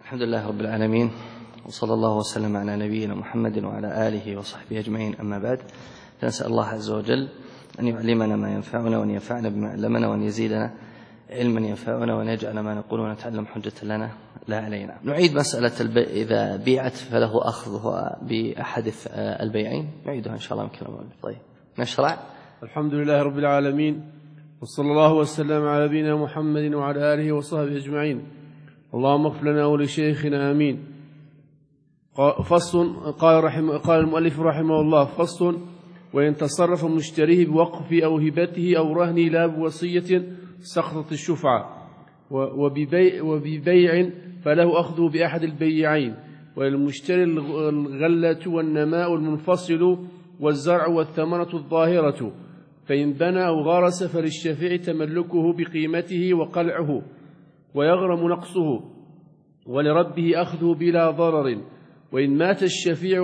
الحمد لله رب العالمين، وصلى الله وسلم على نبينا محمد وعلى آله وصحبه أجمعين. أما بعد، فنسأل الله عز وجل أن يعلمنا ما ينفعنا وأن ينفعنا بما علمنا وأن يزيدنا علما ينفعنا وأن يجعل ما نقول ونتعلم حجة لنا لا علينا. نعيد مسألة إذا بيعت فله أخذها بأحد البيعين، نعيدها إن شاء الله من كلام. طيب نشرع. الحمد لله رب العالمين، وصلى الله وسلم على نبينا محمد وعلى آله وصحبه أجمعين. اللهم اغفر لنا ولشيخنا آمين. فصل. قال المؤلف رحمه الله: فصل: وإن تصرف مشتريه بوقف أو هبته أو رهن لا بوصية سقطت الشفعة، وببيع فله أخذه بأحد البيعين، وللمشتري الغلة والنماء المنفصل والزرع والثمرة الظاهرة، فإن بنى أو غرس فللشفيع تملكه بقيمته وقلعه ويغرم نقصه، ولربه أخذه بلا ضرر. وإن مات الشفيع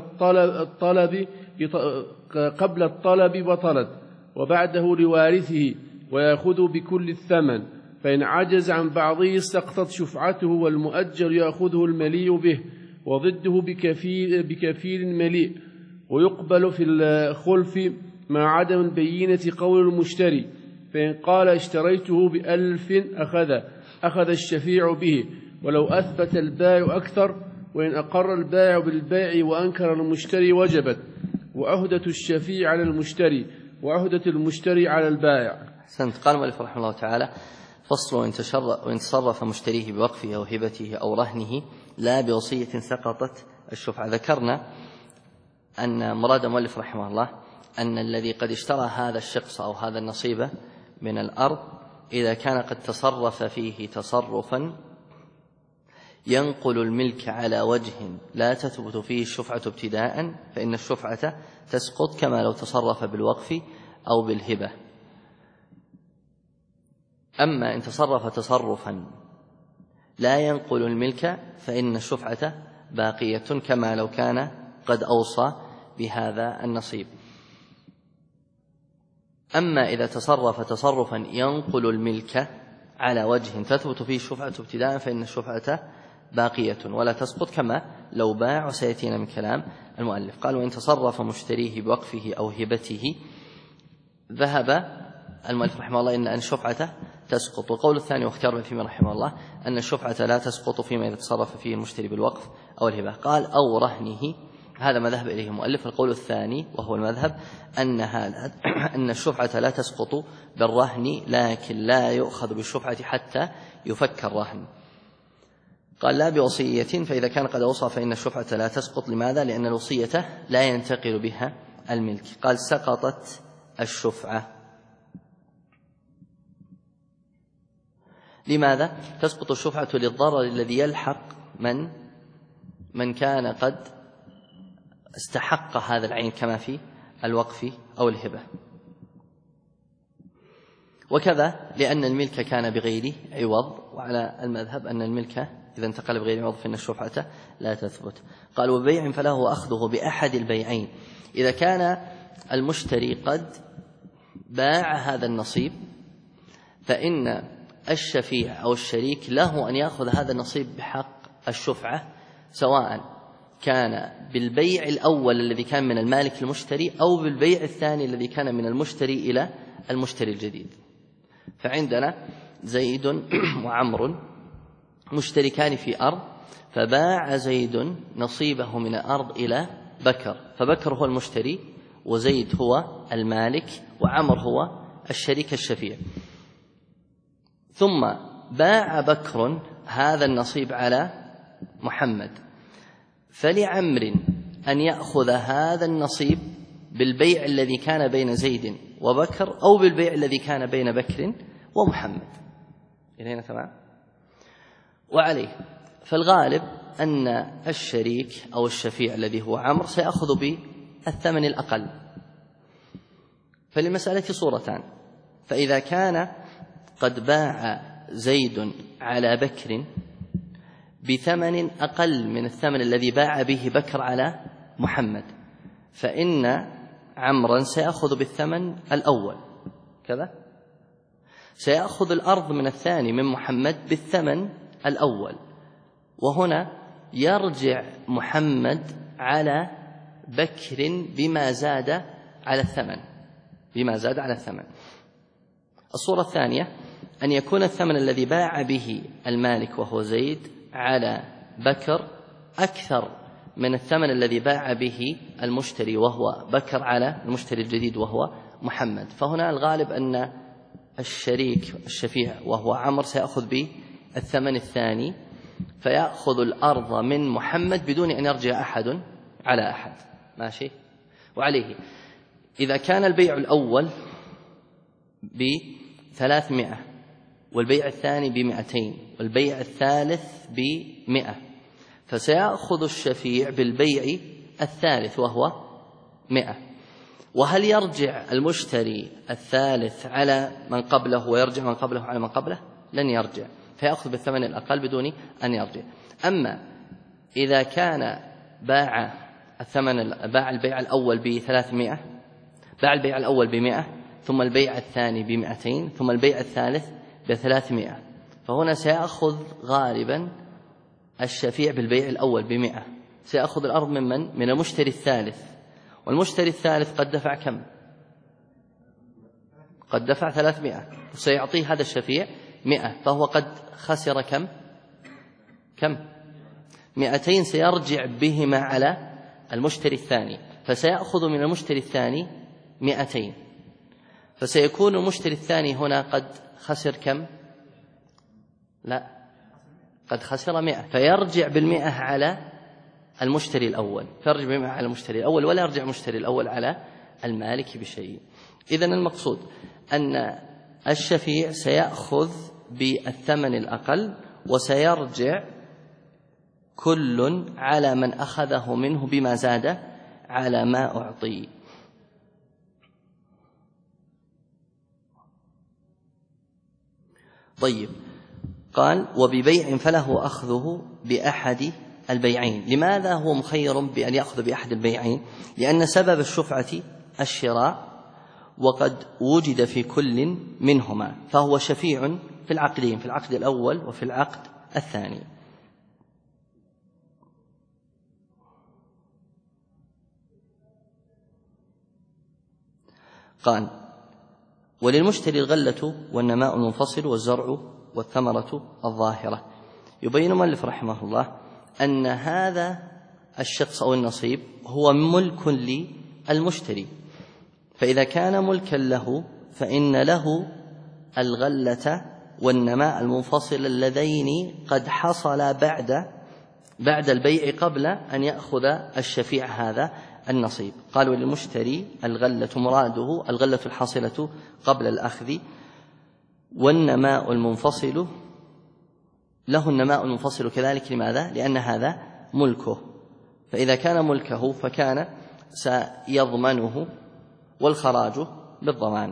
قبل الطلب بطلت، وبعده لوارثه ويأخذ بكل الثمن، فإن عجز عن بعضه سقطت شفعته، والمؤجر يأخذه المليء به، وضده بكفيل مليء. ويقبل في الخلف مع عدم البينة قول المشتري، فإن قال اشتريته ب1000 أخذ الشفيع به، ولو أثبت البائع أكثر. وإن أقر البائع بالبيع وأنكر المشتري وجبت، وعهدة الشفيع على المشتري وعهدة المشتري على البائع. أحسنت. قال المؤلف رحمه الله تعالى: فصل: وإن تصرف مشتريه بوقفه أو هبته أو رهنه لا بوصية سقطت الشفعة. ذكرنا أن مراد المؤلف رحمه الله أن الذي قد اشترى هذا الشخص أو هذا النصيب من الأرض إذا كان قد تصرف فيه تصرفا ينقل الملك على وجه لا تثبت فيه الشفعة ابتداء، فإن الشفعة تسقط كما لو تصرف بالوقف أو بالهبة. أما إن تصرف تصرفا لا ينقل الملك فإن الشفعة باقية كما لو كان قد أوصى بهذا النصيب. أما إذا تصرف تصرفا ينقل الملك على وجه تثبت فيه الشفعة ابتداء فإن الشفعة باقية ولا تسقط كما لو باع، وسيأتينا من كلام المؤلف. قال: وإن تصرف مشتريه بوقفه أو هبته، ذهب المؤلف رحمه الله إن الشفعة تسقط. والقول الثاني واختار ابن تيمية رحمه الله أن الشفعة لا تسقط فيما إذا تصرف فيه المشتري بالوقف أو الهبة. قال: أو رهنه، هذا ما ذهب إليه المؤلف. القول الثاني وهو المذهب أن الشفعة لا تسقط بالرهن، لكن لا يؤخذ بالشفعة حتى يفك الرهن. قال: لا بوصية، فإذا كان قد أوصى فإن الشفعة لا تسقط. لماذا؟ لأن الوصية لا ينتقل بها الملك. قال: سقطت الشفعة. لماذا تسقط الشفعة؟ للضرر الذي يلحق من كان قد استحق هذا العين كما في الوقف أو الهبة. وكذا لأن الملك كان بغير عوض، وعلى المذهب أن الملك إذا انتقل بغير عوض فإن الشفعة لا تثبت. قال: وبيع فله أخذه بأحد البيعين. إذا كان المشتري قد باع هذا النصيب فإن الشفيع أو الشريك له أن يأخذ هذا النصيب بحق الشفعة، سواء كان بالبيع الأول الذي كان من المالك المشتري أو بالبيع الثاني الذي كان من المشتري إلى المشتري الجديد. فعندنا زيد وعمر مشتركان في أرض، فباع زيد نصيبه من الأرض إلى بكر، فبكر هو المشتري وزيد هو المالك وعمر هو الشريك الشفيع. ثم باع بكر هذا النصيب على محمد، فلعمر أن يأخذ هذا النصيب بالبيع الذي كان بين زيد وبكر أو بالبيع الذي كان بين بكر ومحمد. إلى هنا تمام؟ وعليه فالغالب أن الشريك أو الشفيع الذي هو عمر سيأخذ بالثمن الأقل. فللمسألة صورتان: فإذا كان قد باع زيد على بكر بثمن أقل من الثمن الذي باع به بكر على محمد، فإن عمرا سيأخذ بالثمن الأول كذا، سيأخذ الأرض من الثاني من محمد بالثمن الأول، وهنا يرجع محمد على بكر بما زاد على الثمن. الصورة الثانية أن يكون الثمن الذي باع به المالك وهو زيد على بكر أكثر من الثمن الذي باع به المشتري وهو بكر على المشتري الجديد وهو محمد. فهنا الغالب أن الشفيع وهو عمرو سيأخذ بالثمن الثاني، فيأخذ الأرض من محمد بدون أن يرجع أحد على أحد. ماشي. وعليه إذا كان البيع الأول ب300 والبيع الثاني ب200 والبيع الثالث ب100، فسيأخذ الشفيع بالبيع الثالث وهو 100. وهل يرجع المشتري الثالث على من قبله ويرجع من قبله على من قبله؟ لن يرجع، فيأخذ بالثمن الأقل بدون أن يرجع. أما إذا كان باع البيع الأول ب300، باع البيع الأول ب100 ثم البيع الثاني ب200 ثم البيع الثالث ب300، فهنا سيأخذ غالبا الشفيع بالبيع الأول ب100، سيأخذ الأرض من المشتري الثالث، والمشتري الثالث قد دفع كم؟ قد دفع 300، وسيعطيه هذا الشفيع 100، فهو قد خسر كم؟ 200 سيرجع بهما على المشتري الثاني، فسيأخذ من المشتري الثاني 200، فسيكون المشتري الثاني هنا قد خسر كم؟ لا، قد خسر 100، فيرجع بال100 على المشتري الأول، فيرجع ب100 على المشتري الأول، ولا يرجع المشتري الأول على المالك بشيء. إذن المقصود أن الشفيع سيأخذ بالثمن الأقل، وسيرجع كل على من أخذه منه بما زاد على ما أعطي. طيب، قال وببيع فله أخذه بأحد البيعين. لماذا هو مخير بأن يأخذ بأحد البيعين؟ لأن سبب الشفعة الشراء، وقد وجد في كل منهما، فهو شفيع في العقدين، في العقد الأول وفي العقد الثاني. قال وللمشتري الغلة والنماء المنفصل والزرع والثمرة الظاهرة. يبين المؤلف رحمه الله أن هذا الشخص أو النصيب هو ملك للمشتري، فإذا كان ملكا له فإن له الغلة والنماء المنفصل اللذين قد حصل بعد البيع قبل أن يأخذ الشفيع هذا النصيب. قالوا للمشتري الغلة، مراده الغلة الحاصلة قبل الأخذ، والنماء المنفصل له النماء المنفصل كذلك. لماذا؟ لأن هذا ملكه، فإذا كان ملكه فكان سيضمنه والخراج بالضمان.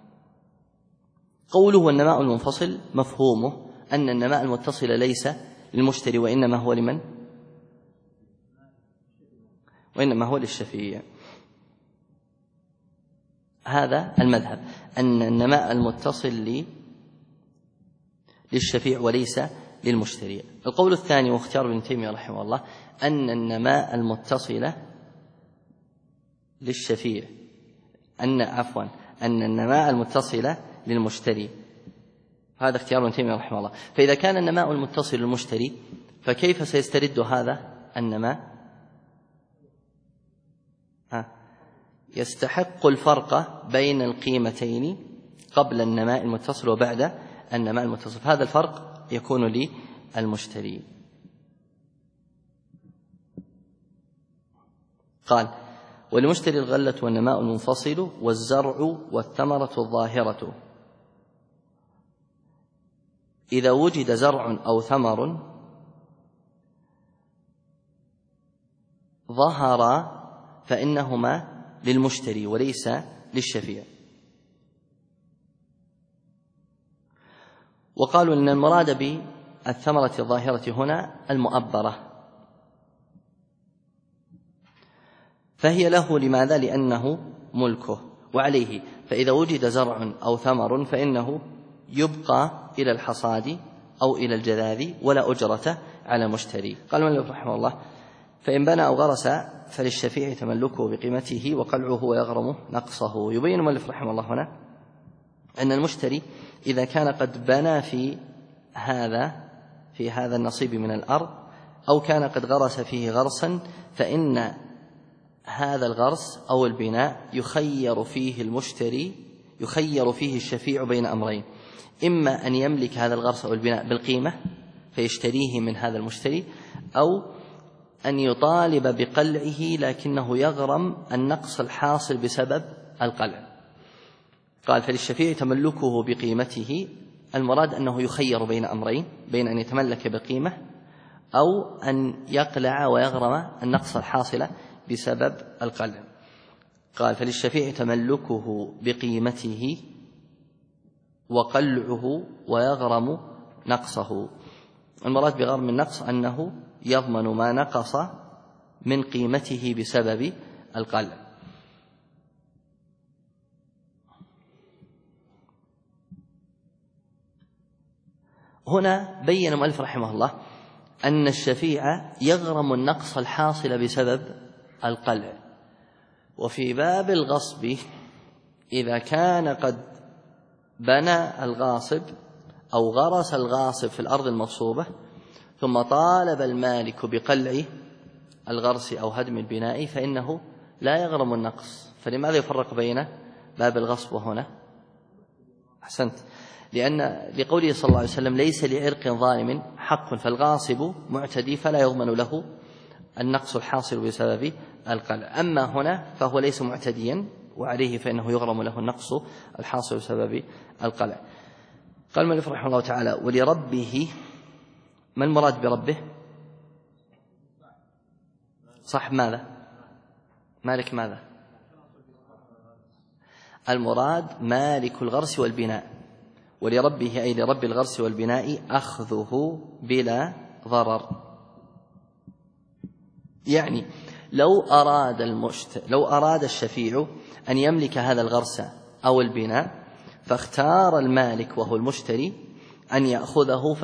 قوله والنماء المنفصل مفهومه أن النماء المتصل ليس للمشتري، وإنما هو لمن؟ وإنما هو للشفيع. هذا المذهب، أن النماء المتصل للشفيع وليس للمشتري. القول الثاني واختيار ابن تيمية رحمه الله أن النماء المتصل للشفيع، أن النماء المتصل للمشتري، هذا اختيار ابن تيمية رحمه الله. فإذا كان النماء المتصل للمشتري فكيف سيسترد هذا النماء؟ يستحق الفرق بين القيمتين قبل النماء المتصل وبعد النماء المتصل، هذا الفرق يكون للمشتري. قال ولمشتري الغلة والنماء المنفصل والزرع والثمرة الظاهرة. إذا وجد زرع أو ثمر ظهر فإنهما للمشتري وليس للشفيع. وقالوا إن المراد بالثمرة الظاهرة هنا المؤبرة، فهي له. لماذا؟ لأنه ملكه. وعليه فإذا وجد زرع أو ثمر فإنه يبقى إلى الحصاد أو إلى الجذاذ ولا أجرة على المشتري. قال المؤلف رحمه الله: فإن بنى أو غرس فللشفيع تملكه بقيمته وقلعه ويغرم نقصه. يبين المؤلف رحمه الله هنا أن المشتري إذا كان قد بنى في هذا النصيب من الأرض أو كان قد غرس فيه غرسا، فإن هذا الغرس أو البناء يخير فيه الشفيع بين أمرين: إما أن يملك هذا الغرس أو البناء بالقيمة فيشتريه من هذا المشتري، أو أن يطالب بقلعه لكنه يغرم النقص الحاصل بسبب القلع. قال: فللشفيع تملكه بقيمته، المراد أنه يخير بين أمرين: بين أن يتملك بقيمة أو أن يقلع ويغرم النقص الحاصل بسبب القلع. قال: فللشفيع تملكه بقيمته وقلعه ويغرم نقصه. المراد بغرم النقص أنه يضمن ما نقص من قيمته بسبب القلع. هنا بين المؤلف رحمه الله أن الشفيع يغرم النقص الحاصل بسبب القلع. وفي باب الغصب إذا كان قد بنى الغاصب أو غرس الغاصب في الأرض المغصوبة ثم طالب المالك بقلع الغرس أو هدم البناء فإنه لا يغرم النقص. فلماذا يفرق بين باب الغصب وهنا؟ أحسنت، لقوله صلى الله عليه وسلم: ليس لعرق ظالم حق، فالغاصب معتدي فلا يضمن له النقص الحاصل بسبب القلع. أما هنا فهو ليس معتديا وعليه فإنه يغرم له النقص الحاصل بسبب القلع. قال المؤلف رحمه الله تعالى: ولربه. ما المراد بربه؟ صح، ماذا؟ مالك ماذا؟ المراد مالك الغرس والبناء. ولربه أي لرب الغرس والبناء أخذه بلا ضرر. يعني لو أراد الشفيع أن يملك هذا الغرس أو البناء فاختار المالك وهو المشتري أن يأخذه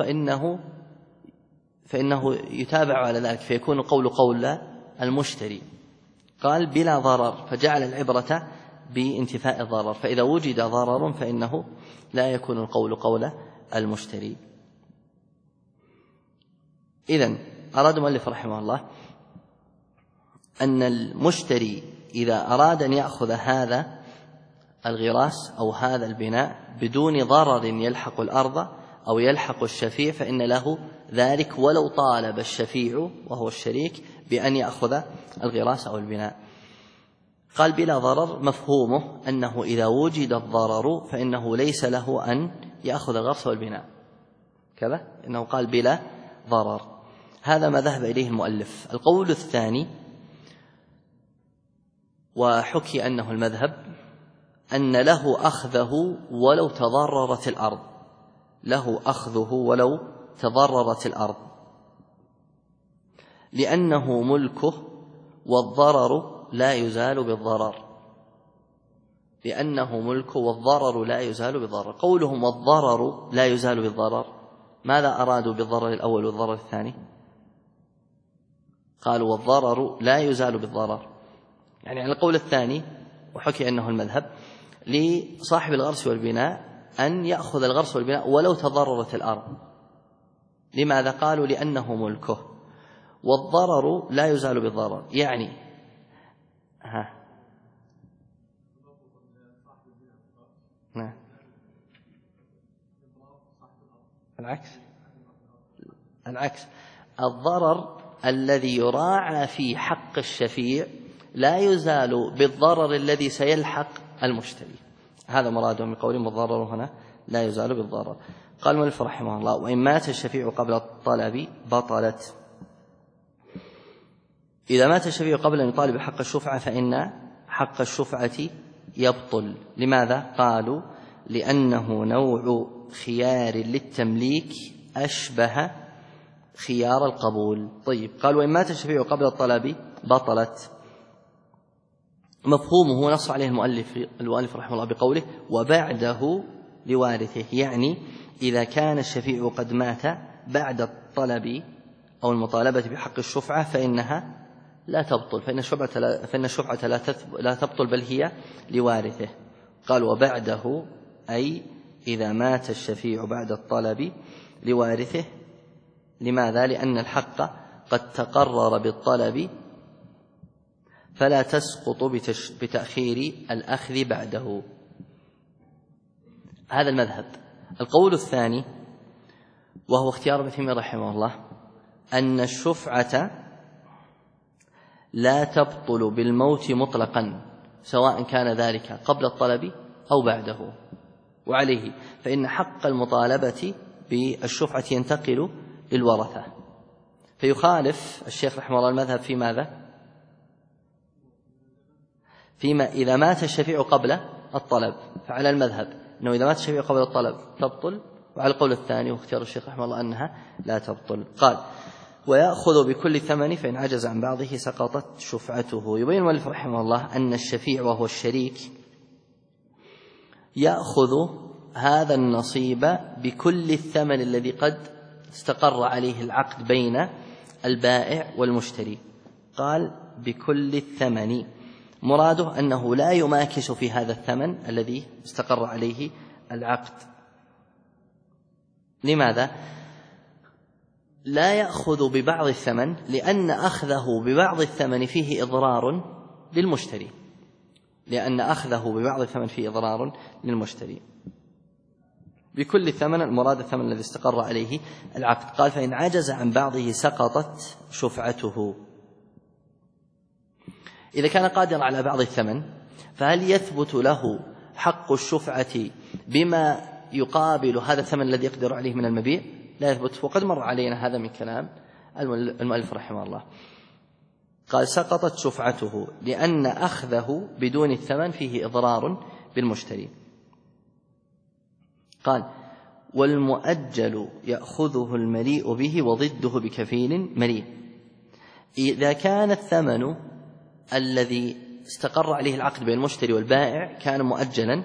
فإنه يتابع على ذلك، فيكون قول المشتري. قال: بلا ضرر، فجعل العبرة بانتفاء الضرر، فإذا وجد ضرر فإنه لا يكون القول قول المشتري. إذن أراد المؤلف رحمه الله أن المشتري إذا أراد أن يأخذ هذا الغراس أو هذا البناء بدون ضرر يلحق الأرض أو يلحق الشفيع فإن له ذلك، ولو طالب الشفيع وهو الشريك بأن يأخذ الغراس أو البناء. قال: بلا ضرر، مفهومه أنه إذا وجد الضرر فإنه ليس له أن يأخذ الغرس والبناء كذا، إنه قال بلا ضرر. هذا ما ذهب إليه المؤلف. القول الثاني، وحكي أنه المذهب، أن له أخذه ولو تضررت الأرض، له أخذه ولو تضررت الأرض، لأنه ملكه والضرر لا يزال بالضرر. لأنه ملكه والضرر لا يزال بالضرر. قولهم والضرر لا يزال بالضرر، ماذا أرادوا بالضرر الأول والضرر الثاني؟ قالوا والضرر لا يزال بالضرر، يعني على القول الثاني وحكي أنه المذهب لصاحب الغرس والبناء أن يأخذ الغرس والبناء ولو تضررت الأرض. لماذا؟ قالوا لأنه ملكه والضرر لا يزال بالضرر. يعني العكس، الضرر الذي يراعى في حق الشفيع لا يزال بالضرر الذي سيلحق المشتري. هذا مرادهم من قولهم والضرر هنا لا يزال بالضرر. قال المؤلف رحمه الله: وإن مات الشفيع قبل الطلب بطلت. إذا مات الشفيع قبل أن يطالب حق الشفعة فإن حق الشفعة يبطل. لماذا؟ قالوا لأنه نوع خيار للتمليك أشبه خيار القبول. طيب، قال وإن مات الشفيع قبل الطلب بطلت. مفهومه نص عليه المؤلف رحمه الله بقوله وبعده لوارثه، يعني إذا كان الشفيع قد مات بعد الطلب أو المطالبة بحق الشفعة فإنها لا تبطل، فإن الشفعة لا تبطل بل هي لوارثه. قال وبعده أي إذا مات الشفيع بعد الطلب لوارثه. لماذا؟ لأن الحق قد تقرر بالطلب فلا تسقط بتأخير الأخذ بعده. هذا المذهب. القول الثاني وهو اختيار ابن تيمية رحمه الله أن الشفعة لا تبطل بالموت مطلقا سواء كان ذلك قبل الطلب أو بعده، وعليه فإن حق المطالبة بالشفعة ينتقل للورثة. فيخالف الشيخ رحمه الله المذهب في ماذا؟ فيما إذا مات الشفيع قبل الطلب، فعلى المذهب أنه إذا مات الشفيع قبل الطلب تبطل، وعلى القول الثاني واختيار الشيخ رحمه الله أنها لا تبطل. قال ويأخذ بكل ثمن فإن عجز عن بعضه سقطت شفعته. يبين المؤلف رحمه الله أن الشفيع وهو الشريك يأخذ هذا النصيب بكل الثمن الذي قد استقر عليه العقد بين البائع والمشتري. قال بكل الثمن، مراده أنه لا يماكس في هذا الثمن الذي استقر عليه العقد. لماذا؟ لا يأخذ ببعض الثمن لأن أخذه ببعض الثمن فيه إضرار للمشتري، بكل الثمن المراد الثمن الذي استقر عليه العقد. قال فإن عجز عن بعضه سقطت شفعته. إذا كان قادرا على بعض الثمن فهل يثبت له حق الشفعة بما يقابل هذا الثمن الذي يقدر عليه من المبيع؟ لا يثبت، وقد مر علينا هذا من كلام المؤلف رحمه الله. قال سقطت شفعته لأن أخذه بدون الثمن فيه إضرار بالمشتري. قال والمؤجل يأخذه المليء به وضده بكفيل مليء. إذا كان الثمن الذي استقر عليه العقد بين المشتري والبائع كان مؤجلا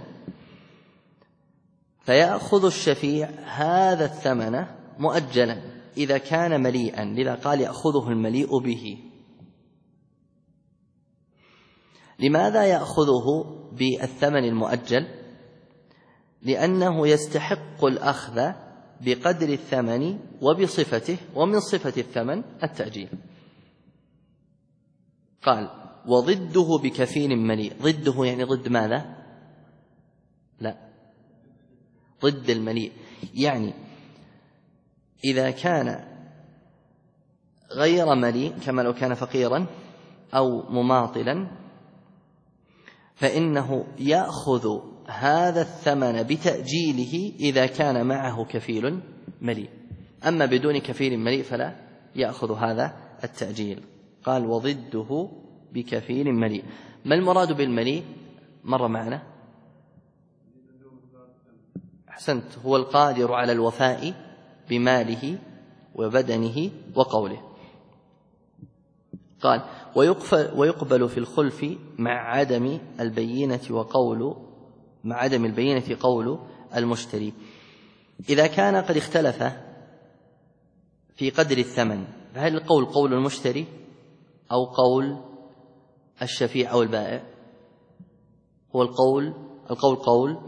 فيأخذ الشفيع هذا الثمن مؤجلا إذا كان مليئا، لذا قال يأخذه المليء به. لماذا يأخذه بالثمن المؤجل؟ لأنه يستحق الأخذ بقدر الثمن وبصفته، ومن صفة الثمن التأجيل. قال وضده بكفيل مليء. ضده يعني ضد ماذا؟ لا، ضد المليء، يعني إذا كان غير مليء كما لو كان فقيرا أو مماطلا فإنه يأخذ هذا الثمن بتأجيله إذا كان معه كفيل مليء، أما بدون كفيل مليء فلا يأخذ هذا التأجيل. قال وضده بكفيل مليء. ما المراد بالمليء؟ مر معنا، أحسنت، هو القادر على الوفاء بماله وبدنه وقوله. قال ويقبل في الخلف مع عدم البينة قول المشتري. إذا كان قد اختلف في قدر الثمن فهل القول قول المشتري أو قول الشفيع أو البائع؟ هو القول قول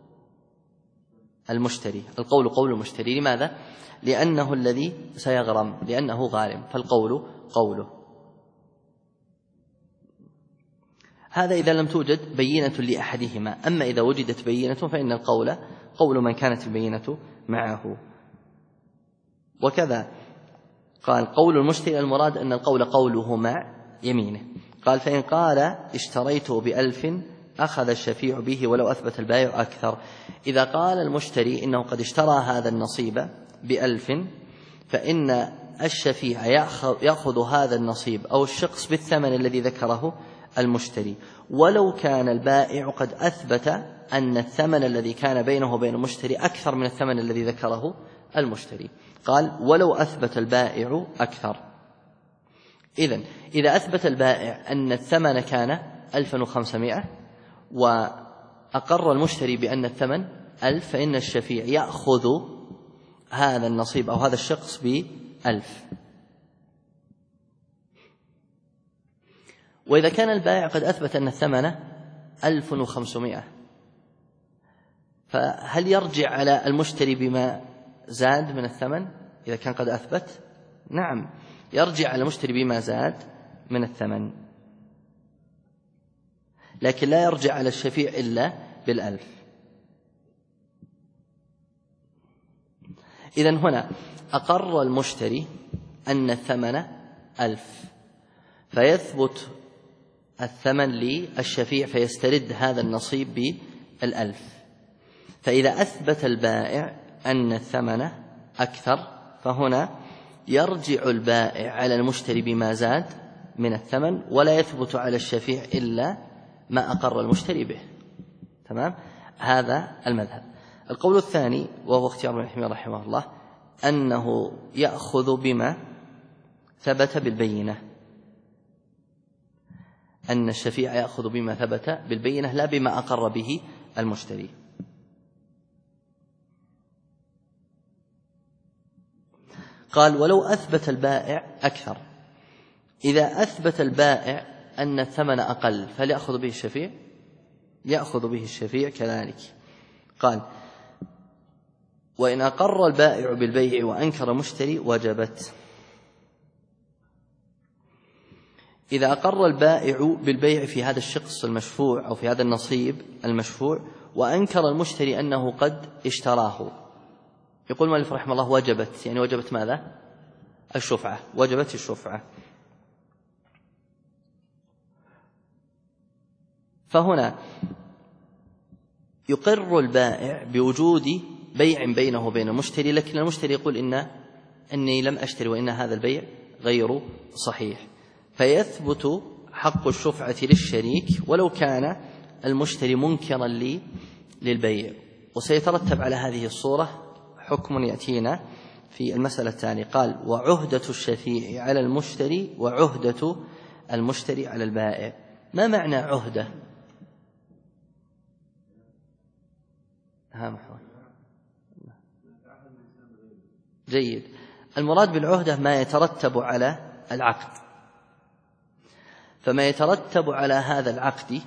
المشتري، القول قول المشتري. لماذا؟ لأنه الذي سيغرم، لأنه غارم، فالقول قوله. هذا إذا لم توجد بينة لأحدهما، أما إذا وجدت بينة فإن القول قول من كانت البينة معه. وكذا قال قول المشتري المراد أن القول قوله مع يمينه. قال فإن قال اشتريته ب1000 أخذ الشفيع به ولو أثبت البائع أكثر. إذا قال المشتري إنه قد اشترى هذا النصيب ب1000 فإن الشفيع يأخذ هذا النصيب أو الشخص بالثمن الذي ذكره المشتري، ولو كان البائع قد أثبت أن الثمن الذي كان بينه وبين المشتري أكثر من الثمن الذي ذكره المشتري. قال ولو أثبت البائع أكثر. إذا أثبت البائع أن الثمن كان 1500 وأقر المشتري بأن الثمن 1000 فإن الشفيع يأخذ هذا النصيب أو هذا الشخص ب1000. وإذا كان البائع قد أثبت أن الثمن 1500، فهل يرجع على المشتري بما زاد من الثمن إذا كان قد أثبت؟ نعم، يرجع على المشتري بما زاد من الثمن، لكن لا يرجع على الشفيع إلا بال1000. إذن هنا أقر المشتري أن الثمن 1000، فيثبت الثمن للشفيع فيسترد هذا النصيب بال1000. فإذا أثبت البائع أن الثمن أكثر، فهنا يرجع البائع على المشتري بما زاد من الثمن، ولا يثبت على الشفيع إلا ما أقر المشتري به. تمام؟ هذا المذهب. القول الثاني وهو اختيار ابن حزم رحمه الله أنه يأخذ بما ثبت بالبينة، أن الشفيع يأخذ بما ثبت بالبينة لا بما أقر به المشتري. قال ولو أثبت البائع أكثر، إذا أثبت البائع أن الثمن أقل فهل يأخذ به الشفيع؟ يأخذ به الشفيع كذلك. قال وإن أقر البائع بالبيع وأنكر مشتري وجبت. إذا أقر البائع بالبيع في هذا الشخص المشفوع أو في هذا النصيب المشفوع وأنكر المشتري أنه قد اشتراه، يقول المؤلف رحمه الله وجبت، يعني وجبت ماذا؟ الشفعة، وجبت الشفعة. فهنا يقر البائع بوجود بيع بينه وبين المشتري، لكن المشتري يقول إني لم أشتري وإن هذا البيع غير صحيح، فيثبت حق الشفعة للشريك ولو كان المشتري منكرا للبيع. وسيترتب على هذه الصورة حكم يأتينا في المسألة الثانية. قال وعهدة الشفيع على المشتري وعهدة المشتري على البائع. ما معنى عهدة؟ جيد. المراد بالعهدة ما يترتب على العقد، فما يترتب على هذا العقد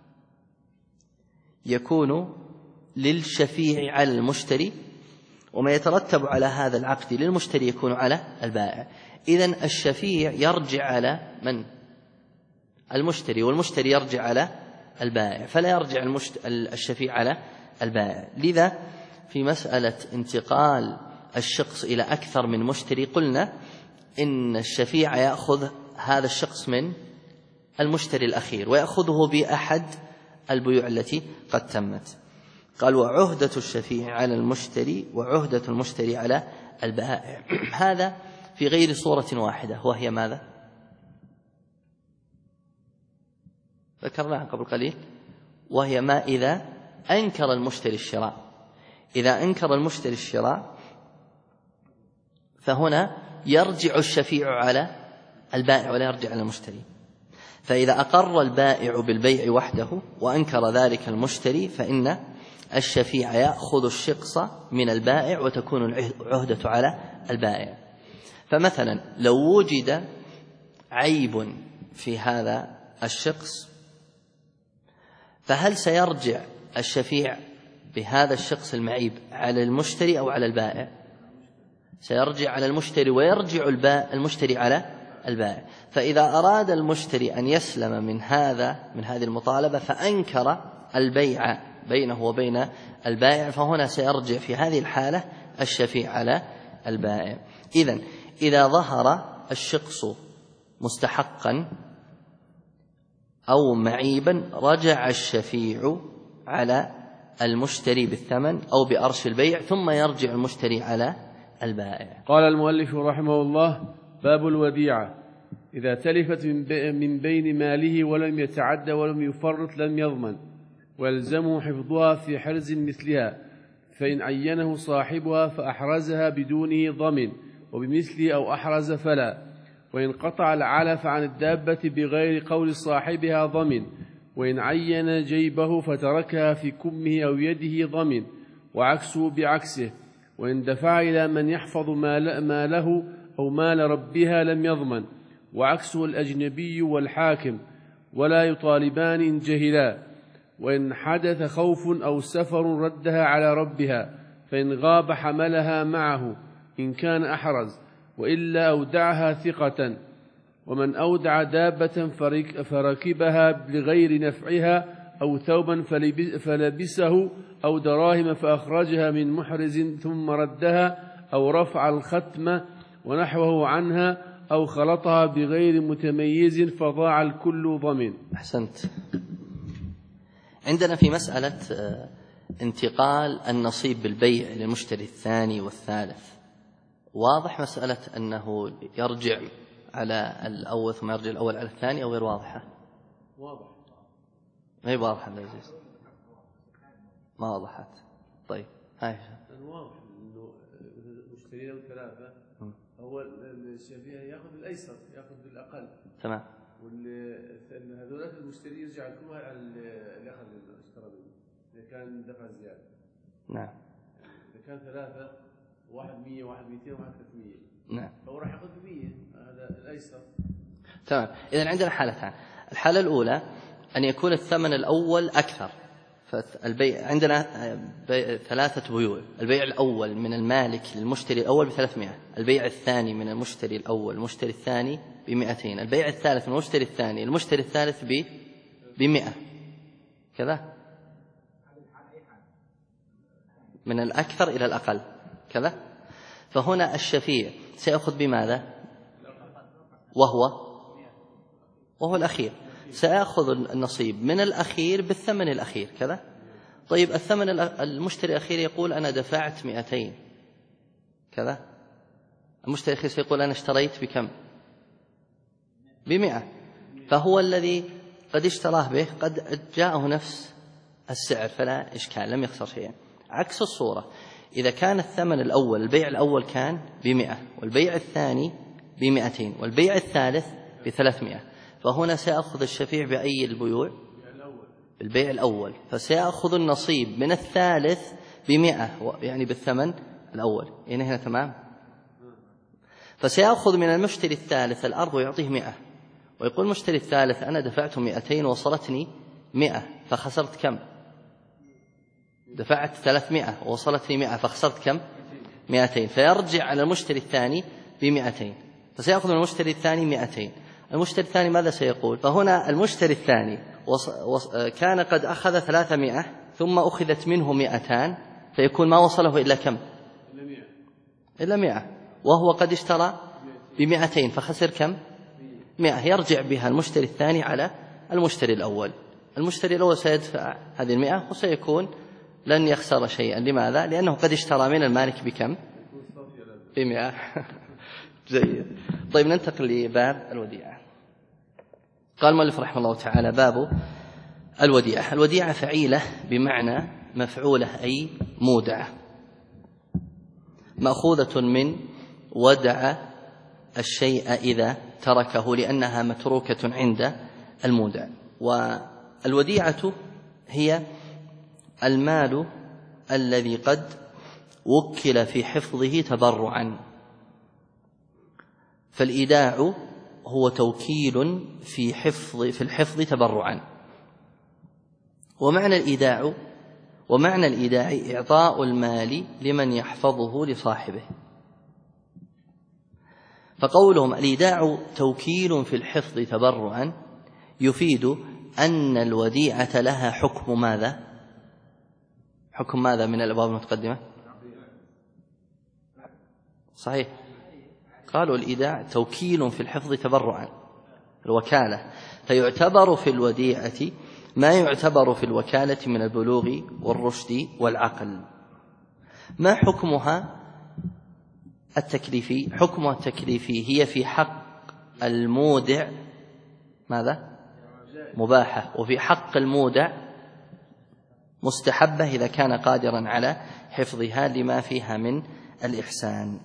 يكون للشفيع على المشتري، وما يترتب على هذا العقد للمشتري يكون على البائع. إذن الشفيع يرجع على من؟ المشتري، والمشتري يرجع على البائع، فلا يرجع الشفيع على البائع. لذا في مسألة انتقال الشخص إلى أكثر من مشتري قلنا إن الشفيع يأخذ هذا الشخص من المشتري الأخير ويأخذه بأحد البيوع التي قد تمت. قال وعهدة الشفيع على المشتري وعهدة المشتري على البائع. هذا في غير صورة واحدة، وهي ماذا؟ ذكرناها قبل قليل، وهي ما إذا أنكر المشتري الشراء. إذا أنكر المشتري الشراء فهنا يرجع الشفيع على البائع ولا يرجع على المشتري. فإذا أقر البائع بالبيع وحده وأنكر ذلك المشتري فإن الشفيع يأخذ الشقص من البائع وتكون العهدة على البائع. فمثلا لو وجد عيب في هذا الشخص فهل سيرجع الشفيع بهذا الشخص المعيب على المشتري أو على البائع؟ سيرجع على المشتري ويرجع المشتري على البائع. فإذا أراد المشتري أن يسلم من هذه المطالبة فأنكر البيع بينه وبين البائع، فهنا سيرجع في هذه الحالة الشفيع على البائع. إذا ظهر الشخص مستحقا أو معيبا رجع الشفيع على المشتري بالثمن أو بأرش البيع، ثم يرجع المشتري على البائع. قال المؤلف رحمه الله باب الوديعة. إذا تلفت من بين ماله ولم يتعد ولم يفرط لم يضمن، ويلزمه حفظها في حرز مثلها، فإن عينه صاحبها فأحرزها بدونه ضمن، وبمثله أو أحرز فلا. وإن قطع العلف عن الدابة بغير قول صاحبها ضمن، وإن عين جيبه فتركها في كمه أو يده ضمن، وعكسه بعكسه. وإن دفع إلى من يحفظ ماله أو مال ربها لم يضمن، وعكسه الأجنبي والحاكم. ولا يطالبان إن جهلا، وإن حدث خوف أو سفر ردها على ربها، فإن غاب حملها معه إن كان أحرز، وإلا أودعها ثقة. ومن أودع دابة فركبها لغير نفعها أو ثوبا فلبسه أو دراهم فأخرجها من محرز ثم ردها، أو رفع الختم ونحوه عنها، أو خلطها بغير متميز فضاع الكل ضمن. أحسنت. عندنا في مسألة انتقال النصيب بالبيع للمشتري الثاني والثالث، واضح مسألة أنه يرجع على الأول ثم يرجع الأول على الثاني، أو غير واضحة؟ واضح. ما هي واضحة يا عزيز؟ ما وضحت. طيب هاي واضح إنه مشترين ثلاثة، هو الشافعي يأخذ الأيسر، يأخذ بالأقل. تمام. هذولات المشتري يرجع كلها على اللي أخذ الاشتراك إذا كان دفع زيادة. نعم. إذا كان ثلاثة، واحد 100 واحد 200 واحد 300. نعم. فهو راح يأخذ 100، هذا الأيسر. تمام. إذن عندنا حالتان. الحالة الأولى أن يكون الثمن الأول أكثر، فالبيع عندنا ثلاثة بيوع: البيع الأول من المالك للمشتري الأول ب300، البيع الثاني من المشتري الأول المشتري الثاني ب200، البيع الثالث من المشتري الثاني المشتري الثالث ب100، كذا من الأكثر إلى الأقل كذا. فهنا الشفيع سيأخذ بماذا؟ وهو الأخير، سيأخذ النصيب من الأخير بالثمن الأخير كذا. طيب الثمن المشتري الأخير يقول أنا دفعت 200 كذا، المشتري الأخير سيقول أنا اشتريت بكم؟ ب100، فهو الذي قد اشتراه به قد جاءه نفس السعر فلا إشكال، لم يخسر شيئا. عكس الصورة إذا كان الثمن الأول البيع الأول كان ب100 والبيع الثاني ب200 والبيع الثالث ب300، فهنا سيأخذ الشفيع بأي البيوع؟ بالبيع الأول، فسيأخذ النصيب من الثالث ب100 يعني بالثمن الأول. يعني هنا تمام. فسيأخذ من المشتري الثالث الأرض ويعطيه 100، ويقول المشتري الثالث أنا دفعت 200 ووصلتني 100، فخسرت كم؟ دفعت 300 ووصلتني 100، فخسرت كم؟ 200. فيرجع على المشتري الثاني ب200، فسيأخذ من المشتري الثاني 200. المشتري الثاني ماذا سيقول؟ فهنا المشتري الثاني كان قد أخذ 300 ثم أخذت منه 200، فيكون ما وصله إلا كم؟ إلا 100، وهو قد اشترى ب200 فخسر كم؟ 100. يرجع بها المشتري الثاني على المشتري الأول. المشتري الأول سيدفع هذه 100 وسيكون لن يخسر شيئا. لماذا؟ لأنه قد اشترى من المالك بكم؟ ب100. جيد. طيب ننتقل لباب الوديعة. قال المؤلف رحمه الله تعالى: باب الوديعة. الوديعة فعيلة بمعنى مفعولة، أي مودعة، مأخوذة من ودع الشيء إذا تركه، لأنها متروكة عند المودع. والوديعة هي المال الذي قد وكل في حفظه تبرعا، فالإيداع هو توكيل في الحفظ تبرعا. ومعنى الإيداع إعطاء المال لمن يحفظه لصاحبه. فقولهم الإيداع توكيل في الحفظ تبرعا يفيد أن الوديعة لها حكم ماذا؟ حكم ماذا من الأبواب المتقدمة؟ صحيح، قالوا الإيداع توكيل في الحفظ تبرعا، الوكالة، فيعتبر في الوديعة ما يعتبر في الوكالة من البلوغ والرشد والعقل. ما حكمها التكليفي؟ حكمها التكليفي هي في حق المودع ماذا؟ مباحة، وفي حق المودع مستحبة إذا كان قادرا على حفظها لما فيها من الإحسان.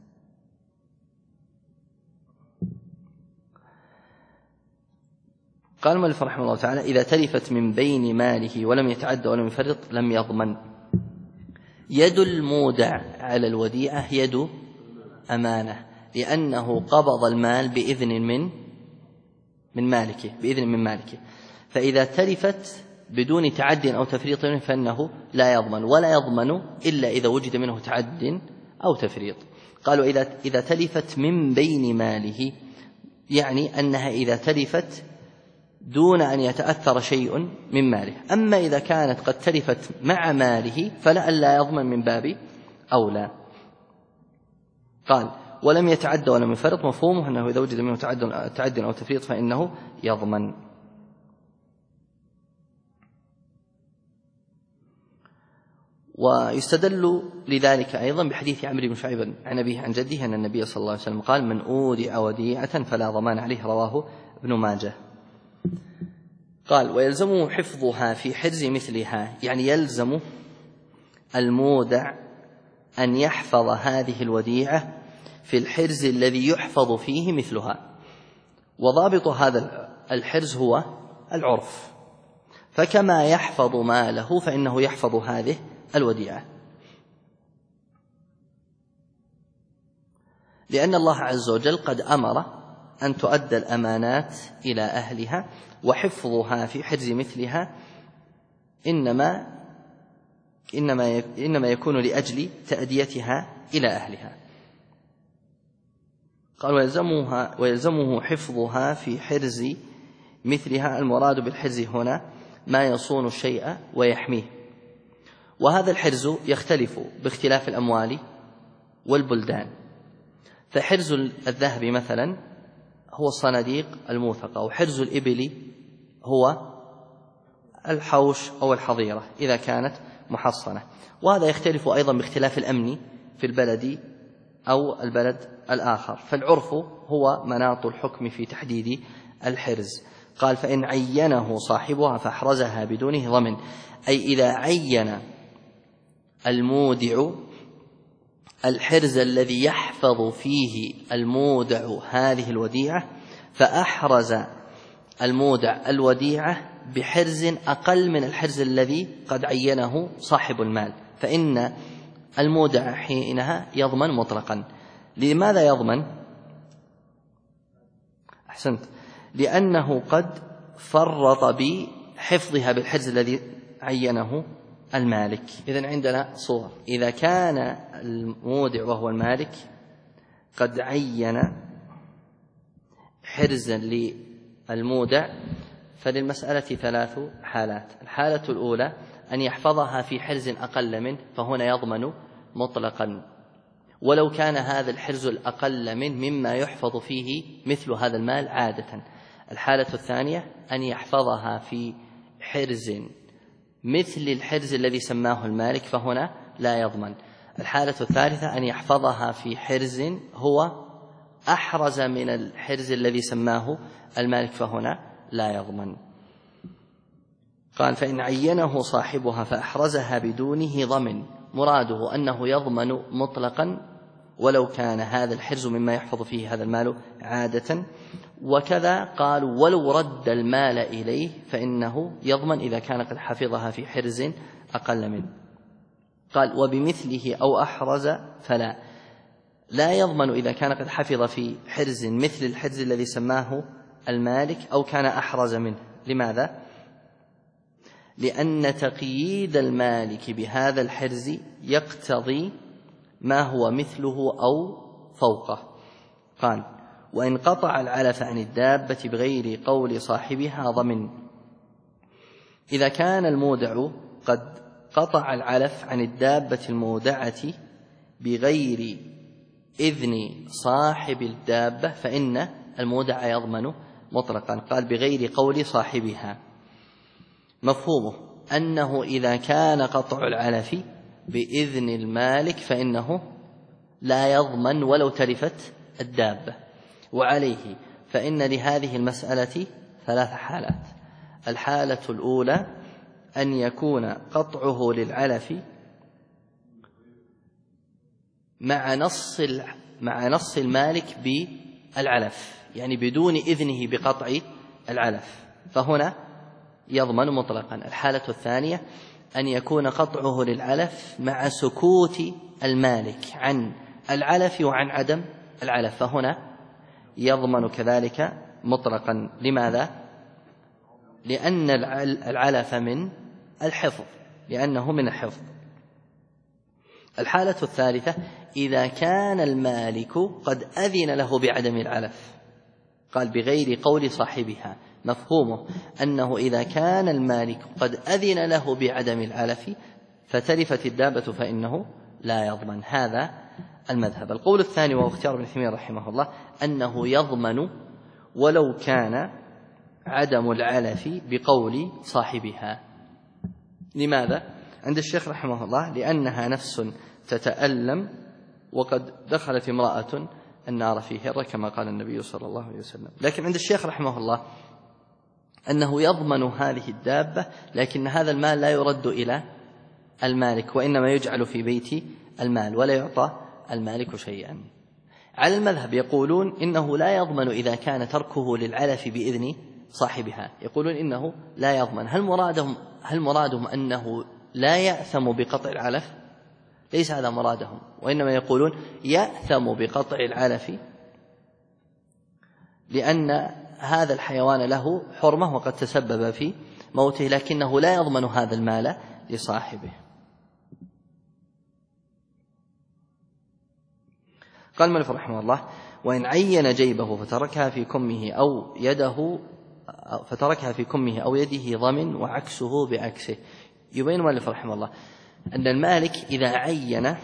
قال المؤلف رحمه الله تعالى: إذا تلفت من بين ماله ولم يتعد ولم يفرط لم يضمن. يد المودع على الوديعة يد أمانة، لأنه قبض المال بإذن من مالكه بإذن من مالكه، فإذا تلفت بدون تعد أو تفريط فإنه لا يضمن، ولا يضمن إلا إذا وجد منه تعد أو تفريط. قالوا إذا تلفت من بين ماله، يعني أنها إذا تلفت دون أن يتأثر شيء من ماله. أما إذا كانت قد تلفت مع ماله فلا يضمن من باب أولى. قال ولم يتعد ولم يفرط، مفهومه أنه إذا وجد منه تعد أو تفريط فإنه يضمن. ويستدل لذلك أيضا بحديث عمرو بن شعيب عن أبيه عن جده أن النبي صلى الله عليه وسلم قال من أودع وديعة فلا ضمان عليه، رواه ابن ماجه. قال ويلزمه حفظها في حرز مثلها، يعني يلزم المودع أن يحفظ هذه الوديعة في الحرز الذي يحفظ فيه مثلها. وضابط هذا الحرز هو العرف، فكما يحفظ ماله فإنه يحفظ هذه الوديعة، لأن الله عز وجل قد أمر أن تؤدى الأمانات إلى أهلها، وحفظها في حرز مثلها إنما يكون لأجل تأديتها إلى أهلها. قال ويلزمه حفظها في حرز مثلها. المراد بالحرز هنا ما يصون الشيء ويحميه، وهذا الحرز يختلف باختلاف الأموال والبلدان. فحرز الذهب مثلا هو الصناديق الموثقة، وحرز الإبل هو الحوش أو الحظيرة إذا كانت محصنة. وهذا يختلف أيضا باختلاف الأمن في البلد أو البلد الآخر. فالعرف هو مناط الحكم في تحديد الحرز. قال فإن عينه صاحبها فاحرزها بدونه ضمن، أي إذا عين المودع الحرز الذي يحفظ فيه المودع هذه الوديعة، فأحرز المودع الوديعة بحرز أقل من الحرز الذي قد عينه صاحب المال، فإن المودع حينها يضمن مطلقا. لماذا يضمن؟ أحسنت، لأنه قد فرط بحفظها بالحرز الذي عينه المالك. إذن عندنا صور: إذا كان المودع وهو المالك قد عين حرزا للمودع، فللمسألة 3 حالات. الحالة الأولى أن يحفظها في حرز أقل منه، فهنا يضمن مطلقا ولو كان هذا الحرز الأقل منه مما يحفظ فيه مثل هذا المال عادة. الحالة الثانية أن يحفظها في حرز مثل الحرز الذي سماه المالك، فهنا لا يضمن. الحالة الثالثة أن يحفظها في حرز هو أحرز من الحرز الذي سماه المالك، فهنا لا يضمن. قال فإن عينه صاحبها فأحرزها بدونه ضمن، مراده أنه يضمن مطلقا ولو كان هذا الحرز مما يحفظ فيه هذا المال عادة. وكذا قالوا ولو رد المال إليه فإنه يضمن إذا كان قد حفظها في حرز أقل منه. قال وبمثله أو أحرز فلا، لا يضمن إذا كان قد حفظ في حرز مثل الحرز الذي سماه المالك أو كان أحرز منه. لماذا؟ لأن تقييد المالك بهذا الحرز يقتضي ما هو مثله أو فوقه. قال وإن قطع العلف عن الدابة بغير قول صاحبها ضمن. إذا كان المودع قد قطع العلف عن الدابة المودعة بغير إذن صاحب الدابة فإن المودع يضمن مطلقا. قال بغير قول صاحبها، مفهومه أنه إذا كان قطع العلف بإذن المالك فإنه لا يضمن ولو تلفت الدابة. وعليه فإن لهذه المسألة 3 حالات. الحالة الأولى أن يكون قطعه للعلف مع نص المالك بالعلف، يعني بدون إذنه بقطع العلف، فهنا يضمن مطلقا. الحالة الثانية أن يكون قطعه للعلف مع سكوت المالك عن العلف وعن عدم العلف، فهنا يضمن كذلك مطلقا. لماذا؟ لأن العلف من الحفظ، لأنه من الحفظ. الحالة الثالثة إذا كان المالك قد أذن له بعدم العلف، قال بغير قول صاحبها، مفهومه أنه إذا كان المالك قد أذن له بعدم العلف فتلفت الدابة فإنه لا يضمن. هذا المذهب. القول الثاني وهو اختيار ابن تيمية رحمه الله أنه يضمن ولو كان عدم العلف بقول صاحبها. لماذا؟ عند الشيخ رحمه الله لأنها نفس تتألم وقد دخلت امرأة النار في هرة كما قال النبي صلى الله عليه وسلم. لكن عند الشيخ رحمه الله أنه يضمن هذه الدابة، لكن هذا المال لا يرد إلى المالك وإنما يجعل في بيت المال ولا يعطى المالك شيئا. على المذهب يقولون إنه لا يضمن إذا كان تركه للعلف بإذن صاحبها، يقولون إنه لا يضمن. هل مرادهم أنه لا يأثم بقطع العلف؟ ليس هذا مرادهم، وإنما يقولون يأثم بقطع العلف لأن هذا الحيوان له حرمة وقد تسبب في موته، لكنه لا يضمن هذا المال لصاحبه. قال المؤلف رحمه الله وإن عين جيبه فتركها في كمه أو يده ضمن وعكسه بعكسه. يبين المؤلف رحمه الله أن المالك إذا عين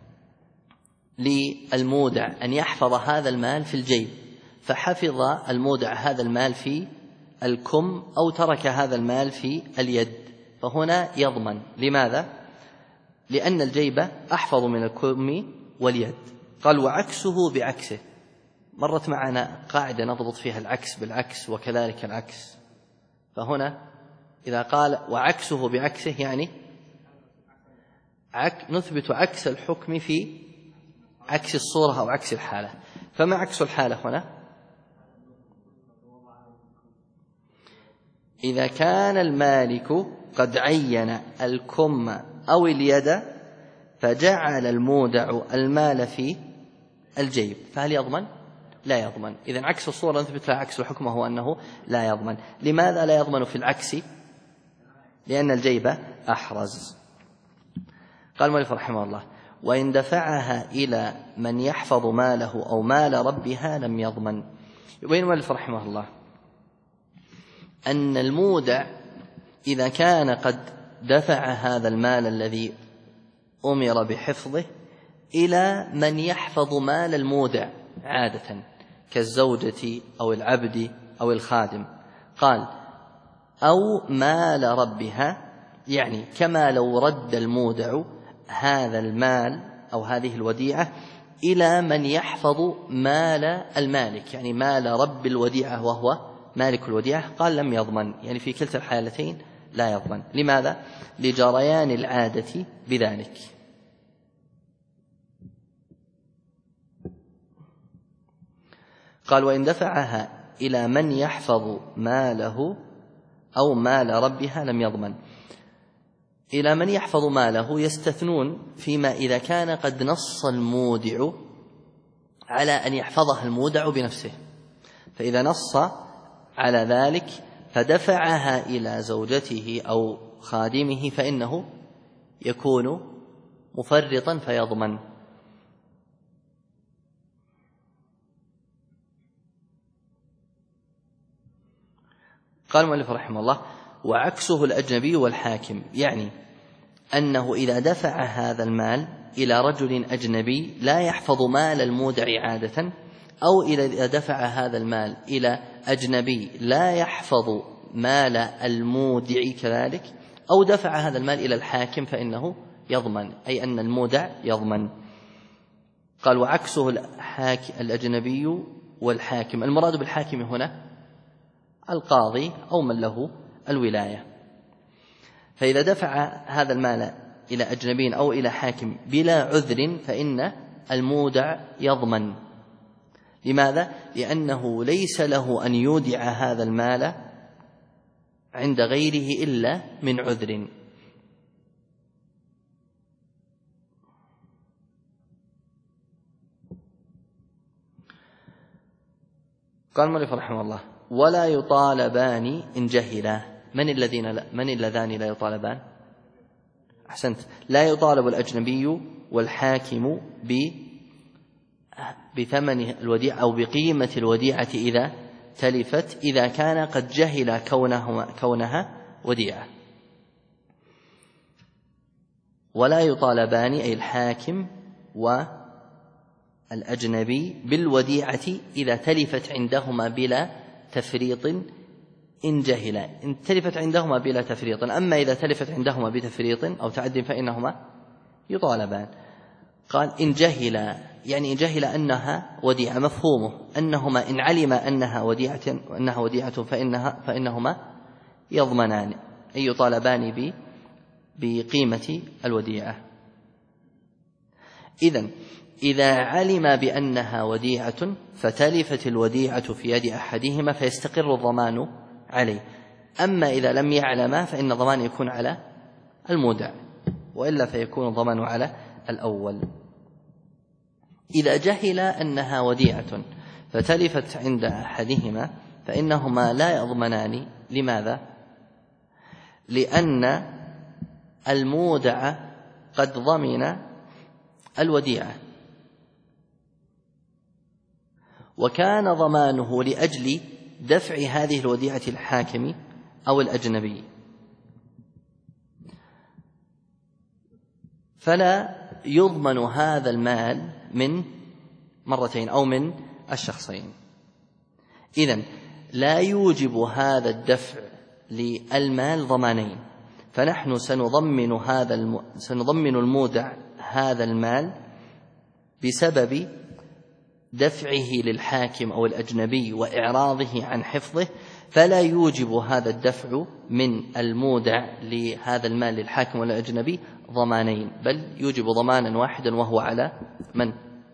للمودع أن يحفظ هذا المال في الجيب فحفظ المودع هذا المال في الكم أو ترك هذا المال في اليد فهنا يضمن. لماذا؟ لأن الجيب أحفظ من الكم واليد. قال وعكسه بعكسه. مرت معنا قاعدة نضبط فيها العكس بالعكس وكذلك العكس، فهنا إذا قال وعكسه بعكسه يعني نثبت عكس الحكم في عكس الصورة أو عكس الحالة. فما عكس الحالة هنا؟ إذا كان المالك قد عين الكم أو اليد فجعل المودع المال في الجيب فهل يضمن؟ لا يضمن. إذن عكس الصورة نثبت لها عكس الحكم وهو أنه لا يضمن. لماذا لا يضمن في العكس؟ لأن الجيب أحرز. قال المؤلف رحمه الله وإن دفعها إلى من يحفظ ماله أو مال ربها لم يضمن. يبين المؤلف رحمه الله أن المودع إذا كان قد دفع هذا المال الذي أمر بحفظه إلى من يحفظ مال المودع عادة كالزوجة أو العبد أو الخادم، قال أو مال ربها، يعني كما لو رد المودع هذا المال أو هذه الوديعة إلى من يحفظ مال المالك، يعني مال رب الوديعة وهو مالك الوديعة، قال لم يضمن. يعني في كلتا الحالتين لا يضمن. لماذا؟ لجريان العادة بذلك. قال وإن دفعها إلى من يحفظ ماله أو مال ربها لم يضمن. إلى من يحفظ ماله يستثنون فيما إذا كان قد نص المودع على أن يحفظها المودع بنفسه، فإذا نص على ذلك فدفعها إلى زوجته أو خادمه فإنه يكون مفرطا فيضمن. قال المؤلف رحمه الله وعكسه الأجنبي والحاكم، يعني أنه إذا دفع هذا المال إلى رجل أجنبي لا يحفظ مال المودع عادة، أو إذا دفع هذا المال إلى أجنبي لا يحفظ مال المودع كذلك، أو دفع هذا المال إلى الحاكم فإنه يضمن، أي أن المودع يضمن. قال وعكسه الأجنبي والحاكم. المراد بالحاكم هنا القاضي أو من له الولاية. فإذا دفع هذا المال إلى أجنبي أو إلى حاكم بلا عذر فإن المودع يضمن. لماذا؟ لأنه ليس له أن يودع هذا المال عند غيره إلا من عذر. قال المؤلف رحمه الله: ولا يطالبان إن جهلا. من اللذان لا يطالبان؟ أحسنت، لا يطالب الأجنبي والحاكم بثمن الوديعة أو بقيمة الوديعة إذا تلفت، إذا كان قد جهل كونها وديعة. ولا يطالبان أي الحاكم والأجنبي بالوديعة إذا تلفت عندهما بلا تفريط إن جهلا. إن تلفت عندهما بلا تفريط. أما إذا تلفت عندهما بتفريط أو تعد فإنهما يطالبان. قال إن جهلا، يعني إن جهل أنها وديعة، مفهومه أنهما إن علم أنها وديعة فإنهما يضمنان، أي يطالبان بقيمة الوديعة. إذا علم بأنها وديعة فتلفت الوديعة في يد أحدهما فيستقر الضمان عليه. أما إذا لم يعلم فإن الضمان يكون على المودع، وإلا فيكون الضمان على الأول. إذا جهل أنها وديعة فتلفت عند أحدهما فإنهما لا يضمنان. لماذا؟ لأن المودع قد ضمن الوديعة، وكان ضمانه لأجل دفع هذه الوديعة الحاكم أو الأجنبي، فلا يضمن هذا المال من مرتين أو من الشخصين. إذن لا يوجب هذا الدفع للمال ضمانين، فنحن سنضمن المودع هذا المال بسبب دفعه للحاكم أو الأجنبي وإعراضه عن حفظه، فلا يوجب هذا الدفع من المودع لهذا المال للحاكم والأجنبي ضمانين، بل يوجب ضمانا واحدا وهو على من؟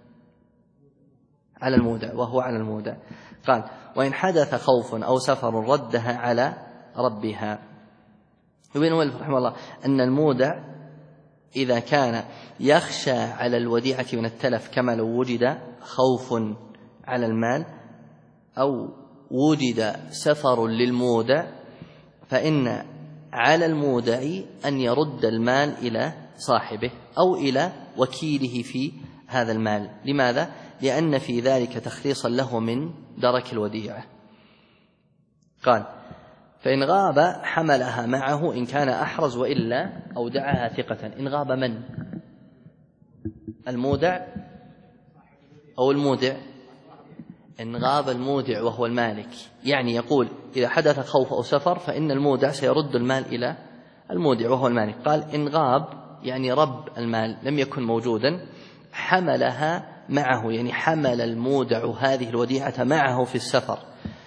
على المودع، وهو على المودع. قال: وإن حدث خوف أو سفر ردها على ربها. يبين المؤلف رحمه الله أن المودع إذا كان يخشى على الوديعة من التلف، كما لو وجد خوف على المال أو وجد سفر للمودع، فإن على المودع أن يرد المال إلى صاحبه أو إلى وكيله في هذا المال. لماذا؟ لأن في ذلك تخليصا له من درك الوديعة. قال: فإن غاب حملها معه إن كان أحرز، وإلا أودعها ثقة. إن غاب من؟ المودع أو المودع؟ إن غاب المودع وهو المالك، يعني يقول إذا حدث خوف أو سفر فإن المودع سيرد المال إلى المودع وهو المالك. قال: إن غاب يعني رب المال لم يكن موجودا، حملها معه، يعني حمل المودع هذه الوديعة معه في السفر،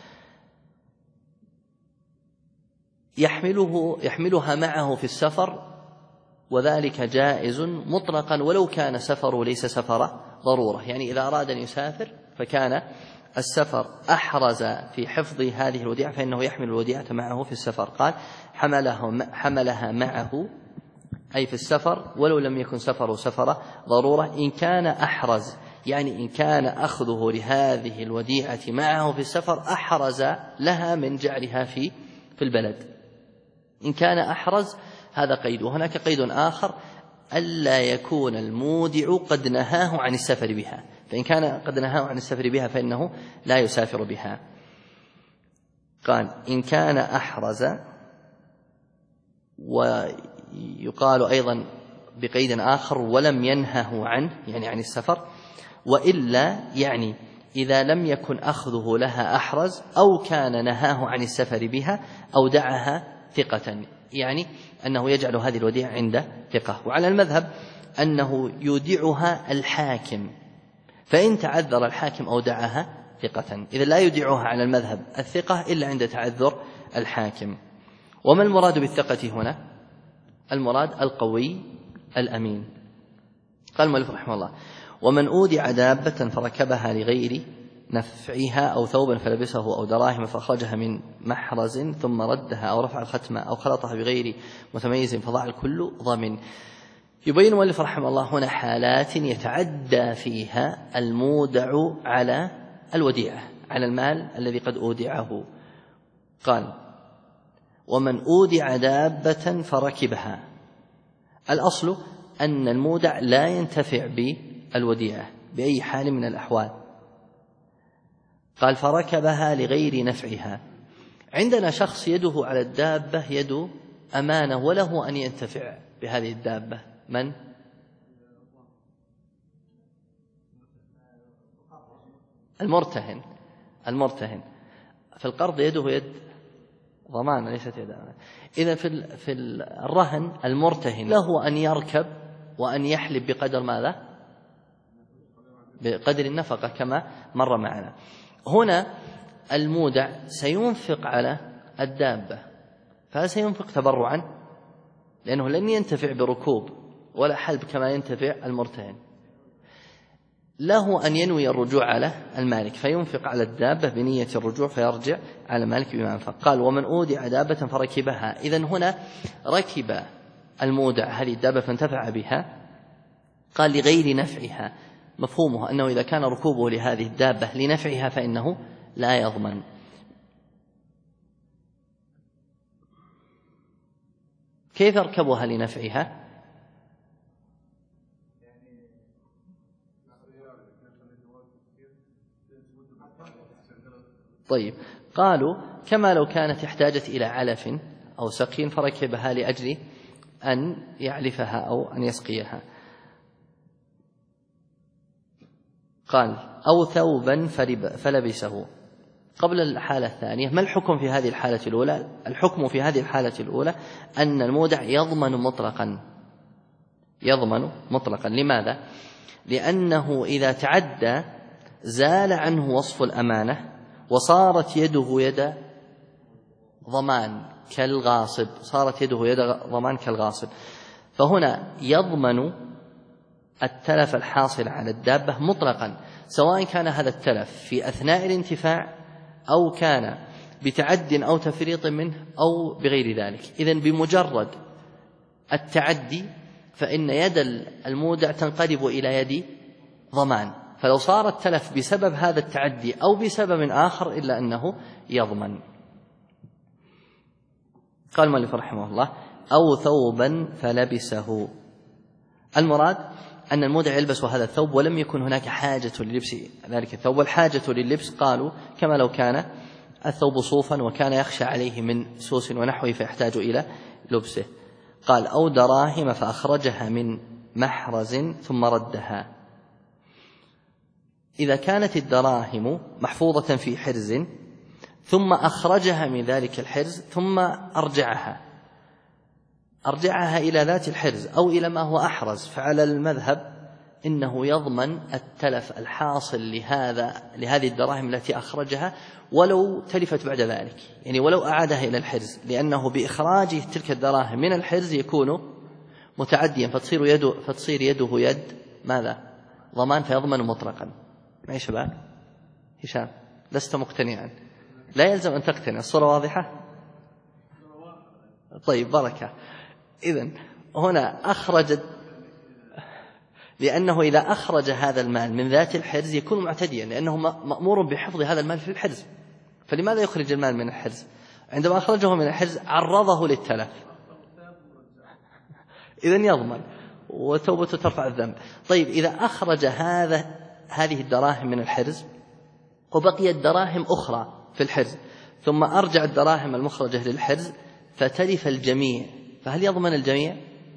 يحملها معه في السفر، وذلك جائز مطلقا ولو كان سفره ليس سفر ضرورة. يعني إذا أراد أن يسافر فكان السفر أحرز في حفظ هذه الوديعة فإنه يحمل الوديعة معه في السفر. قال: حملها معه أي في السفر ولو لم يكن سفره سفر ضرورة. إن كان أحرز يعني إن كان أخذه لهذه الوديعة معه في السفر أحرز لها من جعلها في البلد. إن كان أحرز هذا قيد. وهناك قيد آخر: ألا يكون المودع قد نهاه عن السفر بها، فإن كان قد نهاه عن السفر بها فإنه لا يسافر بها. قال: إن كان أحرز، ويقال أيضا بقيد آخر: ولم ينهه عنه، يعني عن السفر. وإلا يعني إذا لم يكن أخذه لها أحرز أو كان نهاه عن السفر بها أودعها ثقة، يعني أنه يجعل هذه الوديعة عند ثقة. وعلى المذهب أنه يودعها الحاكم، فإن تعذر الحاكم أودعها ثقة. إذا لا يودعها على المذهب الثقة إلا عند تعذر الحاكم. وما المراد بالثقة هنا؟ المراد القوي الأمين. قال المؤلف رحمه الله: ومن أودع دابة فركبها لغير نفعها أو ثوبا فلبسه أو دراهم فأخرجها من محرز ثم ردها أو رفع الختمة أو خلطها بغير متميز فضاع الكل ضامن. يبين المؤلف رحمه الله هنا حالات يتعدى فيها المودع على الوديعة، على المال الذي قد أودعه. قال ومن أودع دابة فركبها، الأصل أن المودع لا ينتفع بالوديعة بأي حال من الأحوال. قال فركبها لغير نفعها. عندنا شخص يده على الدابة يد أمانة وله أن ينتفع بهذه الدابة، من؟ المرتهن في القرض يده يد ضمان ليست يد أمانة. إذا في الرهن المرتهن له أن يركب وأن يحلب بقدر ماذا؟ بقدر النفقة كما مر معنا. هنا المودع سينفق على الدابة، فهل سينفق تبرعا؟ لأنه لن ينتفع بركوب ولا حلب كما ينتفع المرتهن. له أن ينوي الرجوع على المالك فينفق على الدابة بنية الرجوع فيرجع على المالك بما أنفق. قال ومن أودع دابة فركبها. إذن هنا ركب المودع هذه الدابة فانتفع بها. قال لغير نفعها، مفهومه أنه إذا كان ركوبه لهذه الدابة لنفعها فإنه لا يضمن. كيف يركبها لنفعها؟ طيب قالوا كما لو كانت احتاجت إلى علف أو سقي فركبها لأجل أن يعلفها أو أن يسقيها. قال أو ثوبا فلبسه. قبل الحالة الثانية ما الحكم في هذه الحالة الأولى؟ الحكم في هذه الحالة الأولى أن المودع يضمن مطلقا. لماذا؟ لأنه إذا تعدى زال عنه وصف الأمانة وصارت يده يد ضمان كالغاصب، فهنا يضمن التلف الحاصل على الدابة مطلقا، سواء كان هذا التلف في أثناء الانتفاع أو كان بتعد أو تفريط منه أو بغير ذلك. إذن بمجرد التعدي فإن يد المودع تنقلب إلى يد ضمان، فلو صار التلف بسبب هذا التعدي أو بسبب آخر إلا أنه يضمن. قال المؤلف رحمه الله أو ثوبا فلبسه. المراد أن المودع يلبس هذا الثوب ولم يكن هناك حاجة للبس ذلك الثوب، والحاجة لللبس قالوا كما لو كان الثوب صوفا وكان يخشى عليه من سوس ونحوه فيحتاج إلى لبسه. قال أو دراهم فأخرجها من محرز ثم ردها. إذا كانت الدراهم محفوظة في حرز ثم أخرجها من ذلك الحرز ثم أرجعها إلى ذات الحرز أو إلى ما هو أحرز، فعلى المذهب إنه يضمن التلف الحاصل لهذه الدراهم التي أخرجها ولو تلفت بعد ذلك، يعني ولو أعادها إلى الحرز، لأنه بإخراجه تلك الدراهم من الحرز يكون متعديا فتصير يده يد ماذا؟ ضمان، فيضمن مطلقا. معي شباب؟ هشام لست مقتنعا؟ لا يلزم أن تقتنع. الصورة واضحة؟ طيب بركة. إذن هنا لأنه إذا أخرج هذا المال من ذات الحرز يكون معتديا، لأنه مأمور بحفظ هذا المال في الحرز، فلماذا يخرج المال من الحرز؟ عندما أخرجه من الحرز عرضه للتلف، إذن يضمن وتوبته ترفع الذنب. طيب إذا أخرج هذه الدراهم من الحرز وبقيت دراهم أخرى في الحرز ثم أرجع الدراهم المخرجة للحرز فتلف الجميع، فهل يضمن الجميع؟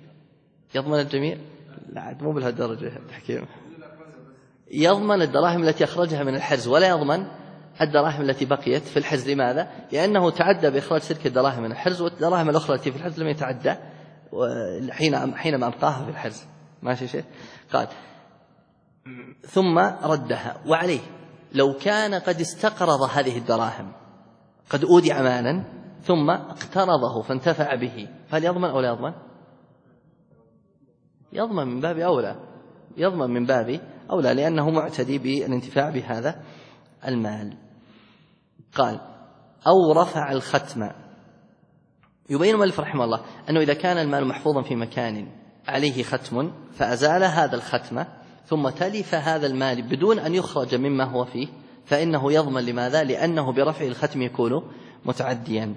لا، مو بهالدرجة التحكيم. يضمن الدراهم التي أخرجها من الحرز ولا يضمن الدراهم التي بقيت في الحرز. لماذا؟ لأنه تعدى بإخراج تلك الدراهم من الحرز، والدراهم الأخرى التي في الحرز لم يتعدى حينما ألقاها في الحرز. ماشي شيء؟ قال ثم ردها. وعليه لو كان قد استقرض هذه الدراهم، قد أودع مالا ثم اقترضه فانتفع به، فهل يضمن أو لا يضمن؟ يضمن من باب أولى لأنه معتدي بالانتفاع بهذا المال. قال أو رفع الختم. يبين المؤلف رحمه الله أنه إذا كان المال محفوظا في مكان عليه ختم فأزال هذا الختم ثم تلف هذا المال بدون أن يخرج مما هو فيه فإنه يضمن. لماذا؟ لأنه برفع الختم يكون متعديا.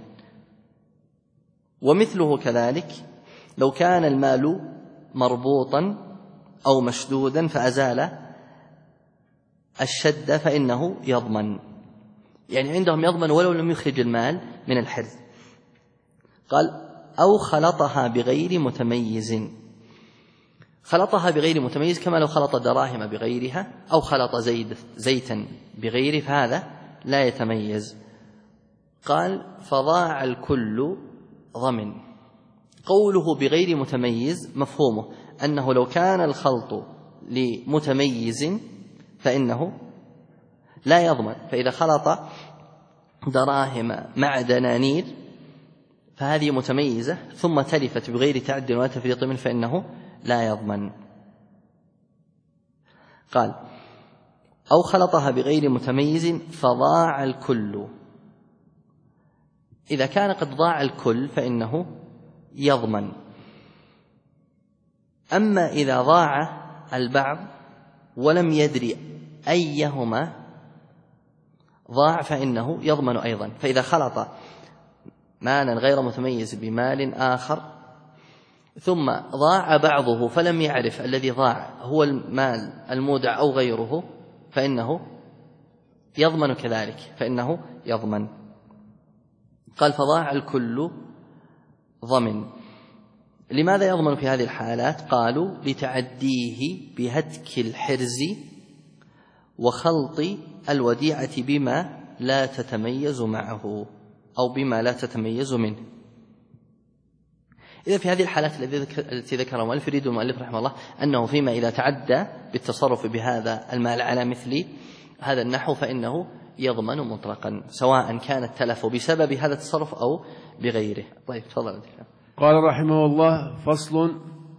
ومثله كذلك لو كان المال مربوطا أو مشدودا فأزال الشد فإنه يضمن، يعني عندهم يضمن ولو لم يخرج المال من الحرز. قال أو خلطها بغير متميز. خلطها بغير متميز كما لو خلط دراهم بغيرها أو خلط زيتا بغيره، فهذا لا يتميز. قال فضاع الكل ضمن. قوله بغير متميز مفهومه أنه لو كان الخلط لمتميز فإنه لا يضمن، فإذا خلط دراهم مع دنانير فهذه متميزة ثم تلفت بغير تعد ولا تفريط منه فإنه لا يضمن. قال أو خلطها بغير متميز فضاع الكل. إذا كان قد ضاع الكل فإنه يضمن. أما إذا ضاع البعض ولم يدري أيهما ضاع فإنه يضمن أيضا. فإذا خلط مالا غير متميز بمال آخر ثم ضاع بعضه فلم يعرف الذي ضاع هو المال المودع أو غيره فإنه يضمن كذلك، فإنه يضمن. قال فضاع الكل ضمن. لماذا يضمن في هذه الحالات؟ قالوا لتعديه بهتك الحرز وخلط الوديعة بما لا تتميز معه أو بما لا تتميز منه. إذا في هذه الحالات التي ذكرها المؤلف يريد المؤلف رحمه الله أنه فيما إذا تعدى بالتصرف بهذا المال على مثل هذا النحو فإنه يضمن مطلقا سواء كان التلف بسبب هذا التصرف أو بغيره. طيب تفضل. قال رحمه الله فصل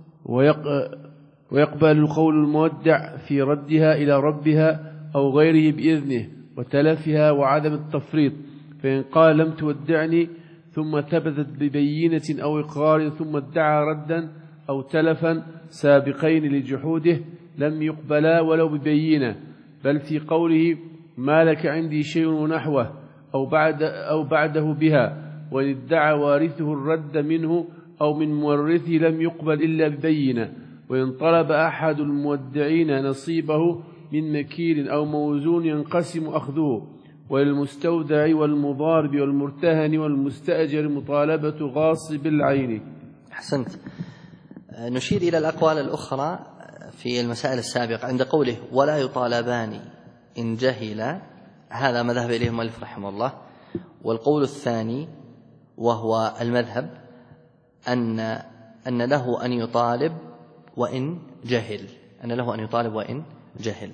ويقبل القول المودع في ردها إلى ربها أو غيره بإذنه وتلفها وعدم التفريط، فإن قال لم تودعني ثم ثبتت ببينة أو إقرار ثم ادعى ردا أو تلفا سابقين لجحوده لم يقبلا ولو ببينة، بل في قوله ما لك عندي شيء ونحوه أو بعده بها، وإن ادعى وارثه الرد منه أو من مورثه لم يقبل إلا ببينة. وإن طلب أحد المودعين نصيبه من مكيل أو موزون ينقسم أخذه، وللمستودع والمضارب والمرتهن والمستأجر مطالبة غاصب العين. أحسنت. نشير إلى الأقوال الأخرى في المسائل السابقة عند قوله ولا يطالبان إن جهل، هذا مذهب إليه المؤلف رحمه الله. والقول الثاني وهو المذهب أن له أن يطالب وإن جهل، أن له أن يطالب وإن جهل،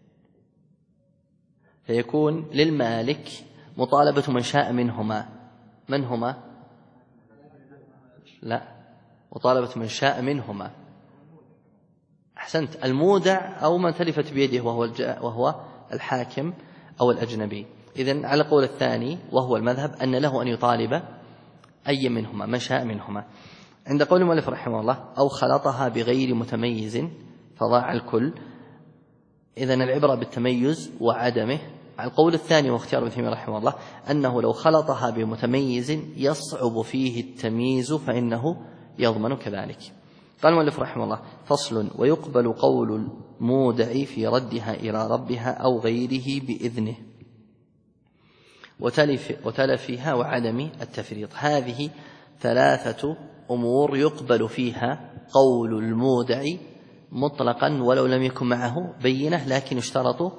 فيكون للمالك مطالبة من شاء منهما. من هما؟ لا، مطالبة من شاء منهما. أحسنت، المودع أو من تلفت بيده وهو الحاكم أو الأجنبي. إذن على قول الثاني وهو المذهب أن له أن يطالب أي منهما من شاء منهما. عند قول المؤلف رحمه الله أو خلطها بغير متميز فضاع الكل، إذن العبرة بالتميز وعدمه. على القول الثاني واختيار ابن تيمية رحمه الله أنه لو خلطها بمتميز يصعب فيه التمييز فإنه يضمن كذلك. قال المؤلف رحمه الله فصل ويقبل قول المودع في ردها إلى ربها أو غيره بإذنه وتلفها وعدم التفريط. هذه ثلاثة أمور يقبل فيها قول المودع مطلقا ولو لم يكن معه بينة، لكن اشترطوا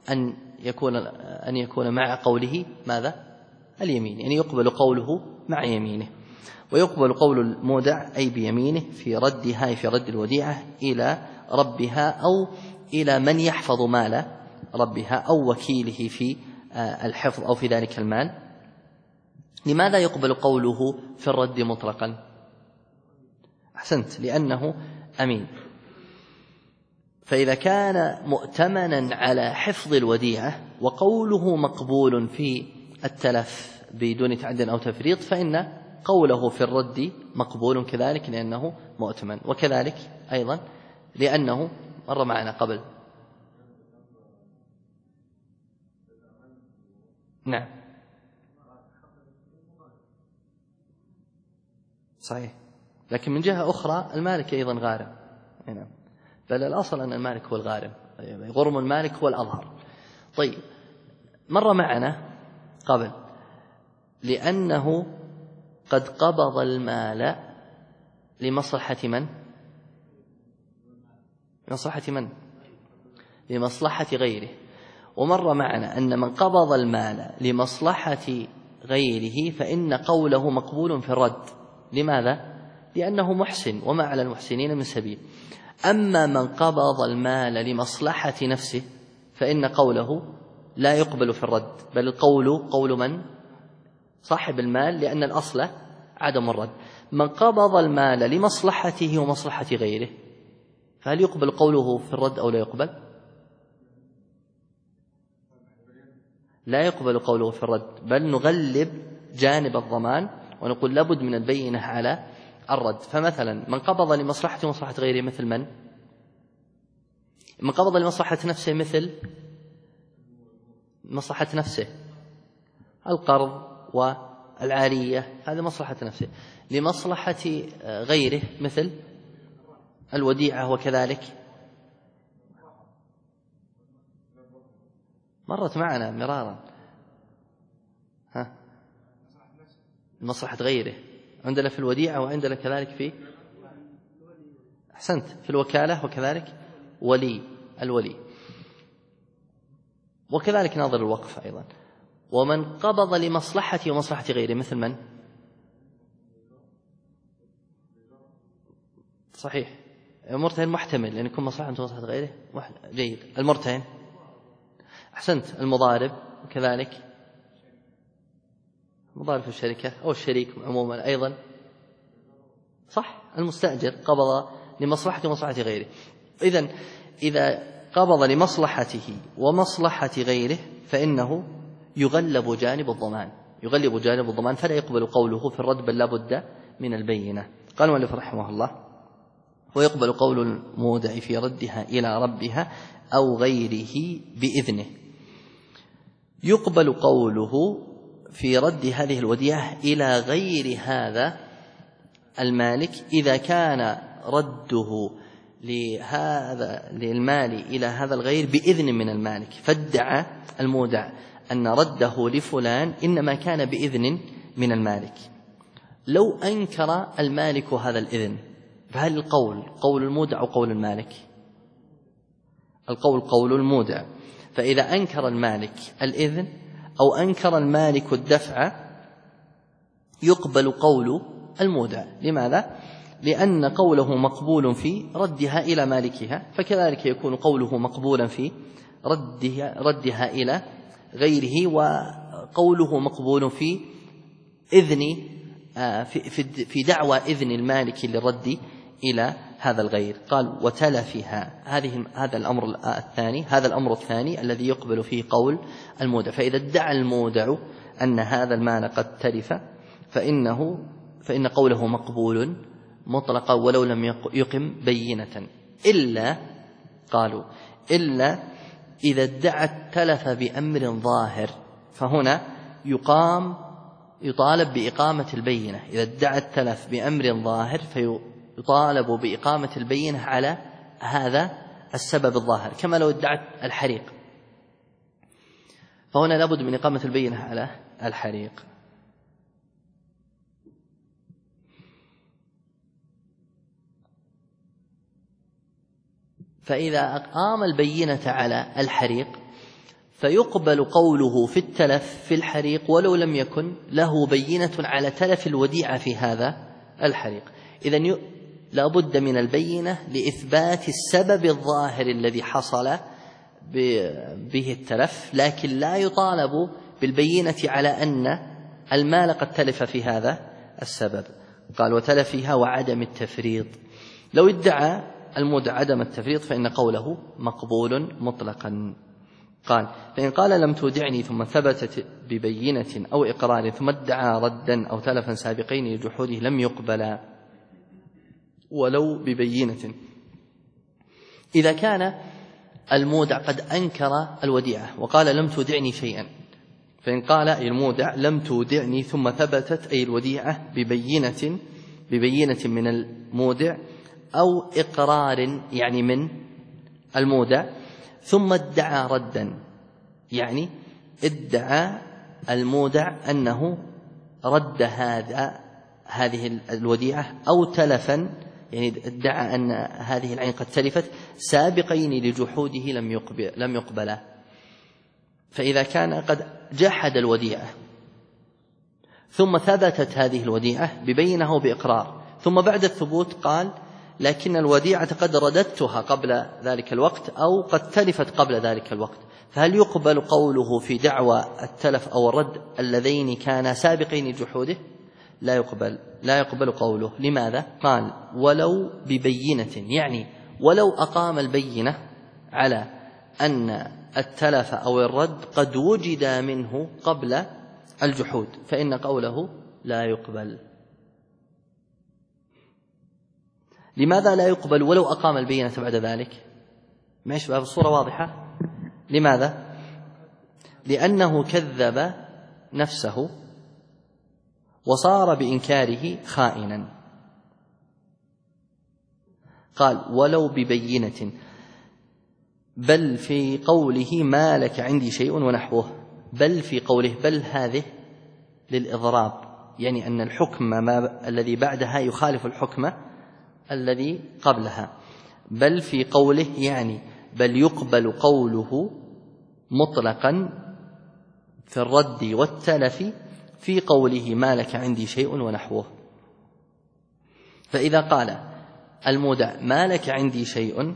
أن يكون مع قوله ماذا؟ اليمين، يعني يقبل قوله مع يمينه. ويقبل قول المودع أي بيمينه في ردها في رد الوديعة إلى ربها أو إلى من يحفظ مال ربها أو وكيله في الحفظ أو في ذلك المال. لماذا يقبل قوله في الرد مطلقا؟ أحسنت، لأنه أمين. فإذا كان مؤتمنا على حفظ الوديعة وقوله مقبول في التلف بدون تعد أو تفريط فإن قوله في الرد مقبول كذلك لأنه مؤتمن، وكذلك أيضا لأنه مر معنا قبل نعم صحيح، لكن من جهة أخرى المالك أيضا غارم. نعم، بل الأصل أن المالك هو الغارم، غرم المالك هو الأظهر. طيب، مر معنا قبل لأنه قد قبض المال لمصلحة من؟ لمصلحة غيره. ومر معنا أن من قبض المال لمصلحة غيره فإن قوله مقبول في الرد. لماذا؟ لأنه محسن وما على المحسنين من سبيل. أما من قبض المال لمصلحة نفسه فإن قوله لا يقبل في الرد، بل القول قول من؟ صاحب المال، لأن الأصل عدم الرد. من قبض المال لمصلحته ومصلحة غيره فهل يقبل قوله في الرد أو لا يقبل؟ لا يقبل قوله في الرد، بل نغلب جانب الضمان ونقول لابد من البينة على الرد. فمثلا من قبض لمصلحته ومصلحة غيره مثل من؟ من قبض لمصلحة نفسه مثل مصلحة نفسه القرض والعارية، هذا مصلحة نفسه. لمصلحة غيره مثل الوديعة، وكذلك مرت معنا مرارا. مصلحة غيره عندنا في الوديعة، وعندنا كذلك في أحسنت في الوكالة، وكذلك الولي، وكذلك ناظر الوقف أيضا. ومن قبض لمصلحته ومصلحة غيره مثل من؟ صحيح، المرتهن محتمل لأن يكون مصلحة ومصلحة غيره جيد. المرتهن أحسنت، المضارب، وكذلك مضارب في الشركة أو الشريك عموما أيضا صح. المستأجر قبض لمصلحته ومصلحة غيره. إذا قبض لمصلحته ومصلحة غيره فإنه يغلب جانب الضمان، فلا يقبل قوله في الرد، بل لا بد من البينة. قال المؤلف رحمه الله: ويقبل قول المودع في ردها إلى ربها أو غيره بإذنه. يقبل قوله في رد هذه الوديعة إلى غير هذا المالك إذا كان رده للمال إلى هذا الغير بإذن من المالك. فادعى المودع أن رده لفلان إنما كان بإذن من المالك. لو أنكر المالك هذا الإذن فهل القول قول المودع أو قول المالك؟ القول قول المودع. فإذا أنكر المالك الإذن أو أنكر المالك الدفع يقبل قول المودع. لماذا؟ لأن قوله مقبول في ردها إلى مالكها، فكذلك يكون قوله مقبولا في ردها إلى غيره، وقوله مقبول في إذن في دعوى إذن المالك للرد إلى هذا الغير. قال: وتلفها. هذا الأمر الثاني الذي يقبل فيه قول المودع. فإذا ادعى المودع أن هذا المال قد تلف فإن قوله مقبول مطلقا ولو لم يقم بينة، إلا إذا ادعى التلف بأمر ظاهر، فهنا يطالب بإقامة البينة. إذا ادعى التلف بأمر ظاهر فيطالب بإقامة البينة على هذا السبب الظاهر، كما لو ادعى الحريق، فهنا لابد من إقامة البينة على الحريق. فإذا أقام البينة على الحريق فيقبل قوله في التلف في الحريق ولو لم يكن له بينة على تلف الوديعة في هذا الحريق. إذن لا بد من البينة لإثبات السبب الظاهر الذي حصل به التلف، لكن لا يطالب بالبينة على أن المال قد تلف في هذا السبب. قال: وتلفها وعدم التفريط. لو ادعى المودع عدم التفريط فإن قوله مقبول مطلقا. قال: فإن قال لم تودعني ثم ثبتت ببينة أو إقرار ثم ادعى ردا أو تلفا سابقين لجحوده لم يقبل ولو ببينة. إذا كان المودع قد أنكر الوديعة وقال لم تودعني شيئا، فإن قال أي المودع لم تودعني ثم ثبتت أي الوديعة ببينة من المودع أو إقرار يعني من المودع ثم ادعى ردا، يعني ادعى المودع أنه رد هذه الوديعة، أو تلفا يعني ادعى أن هذه العين قد تلفت سابقين لجحوده لم يقبلا. فإذا كان قد جحد الوديعة ثم ثبتت هذه الوديعة ببينه بإقرار، ثم بعد الثبوت قال لكن الوديعة قد رددتها قبل ذلك الوقت أو قد تلفت قبل ذلك الوقت، فهل يقبل قوله في دعوى التلف أو الرد اللذين كانا سابقين جحوده؟ لا يقبل قوله. لماذا؟ قال ولو ببينة، يعني ولو أقام البينة على أن التلف أو الرد قد وجد منه قبل الجحود فإن قوله لا يقبل. لماذا لا يقبل ولو أقام البينة بعد ذلك؟ معيش باب الصورة واضحة. لماذا؟ لأنه كذب نفسه وصار بإنكاره خائنا. قال ولو ببينة، بل في قوله ما لك عندي شيء ونحوه، بل في قوله بل هذه للإضراب، يعني أن الحكم الذي بعدها يخالف الحكم الذي قبلها. بل في قوله يعني بل يقبل قوله مطلقا في الرد والتلف في قوله ما لك عندي شيء ونحوه. فإذا قال المودع ما لك عندي شيء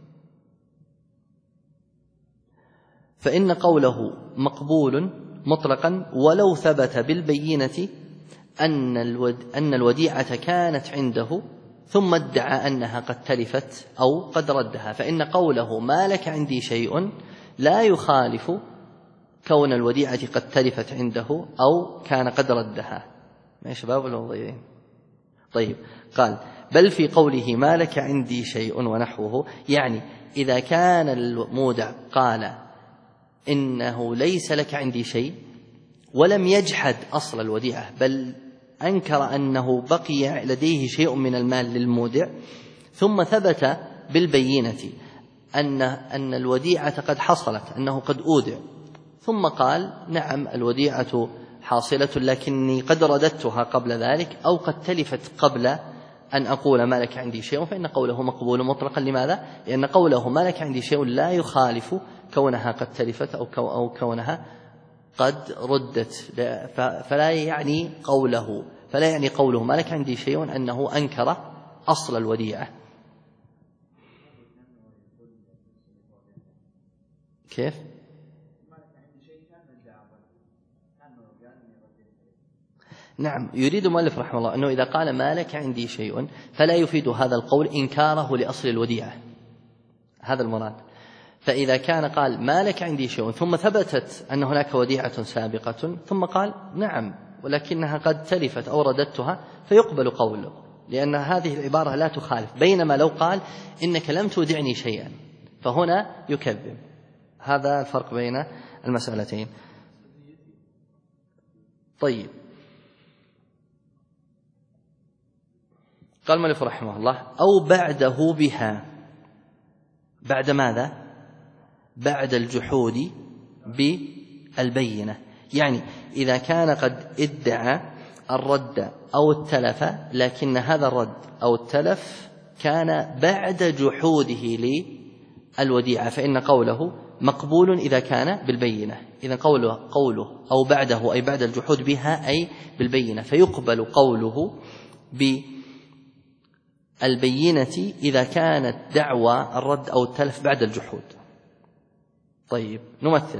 فإن قوله مقبول مطلقا ولو ثبت بالبينة أن الوديعة كانت عنده ثم ادعى أنها قد تلفت أو قد ردها، فإن قوله ما لك عندي شيء لا يخالف كون الوديعة قد تلفت عنده أو كان قد ردها. ما شباب ولا طيب. قال بل في قوله ما لك عندي شيء ونحوه، يعني إذا كان المودع قال إنه ليس لك عندي شيء ولم يجحد أصل الوديعة بل أنكر أنه بقي لديه شيء من المال للمودع، ثم ثبت بالبينة أن الوديعة قد حصلت، أنه قد أودع، ثم قال نعم الوديعة حاصلة لكني قد رددتها قبل ذلك أو قد تلفت قبل أن أقول ما لك عندي شيء، فإن قوله مقبول مطلقا. لماذا؟ لأن قوله ما لك عندي شيء لا يخالف كونها قد تلفت أو كونها قد ردت، فلا يعني قوله ما لك عندي شيء أنه أنكر أصل الوديعة. كيف؟ نعم، يريد المؤلف رحمه الله أنه إذا قال ما لك عندي شيء فلا يفيد هذا القول إنكاره لأصل الوديعة، هذا المراد. فإذا كان قال ما لك عندي شيء ثم ثبتت أن هناك وديعة سابقة ثم قال نعم ولكنها قد تلفت أو رددتها فيقبل قوله، لأن هذه العبارة لا تخالف، بينما لو قال إنك لم تودعني شيئا فهنا يكذب. هذا الفرق بين المسألتين. طيب، قال المؤلف رحمه الله أو بعده بها. بعد ماذا؟ بعد الجحود بالبينة، يعني إذا كان قد ادعى الرد أو التلف لكن هذا الرد أو التلف كان بعد جحوده للوديعة فإن قوله مقبول إذا كان بالبينة. إذا قوله أو بعده أي بعد الجحود بها أي بالبينة، فيقبل قوله بالبينة إذا كانت دعوى الرد أو التلف بعد الجحود. طيب، نمثل.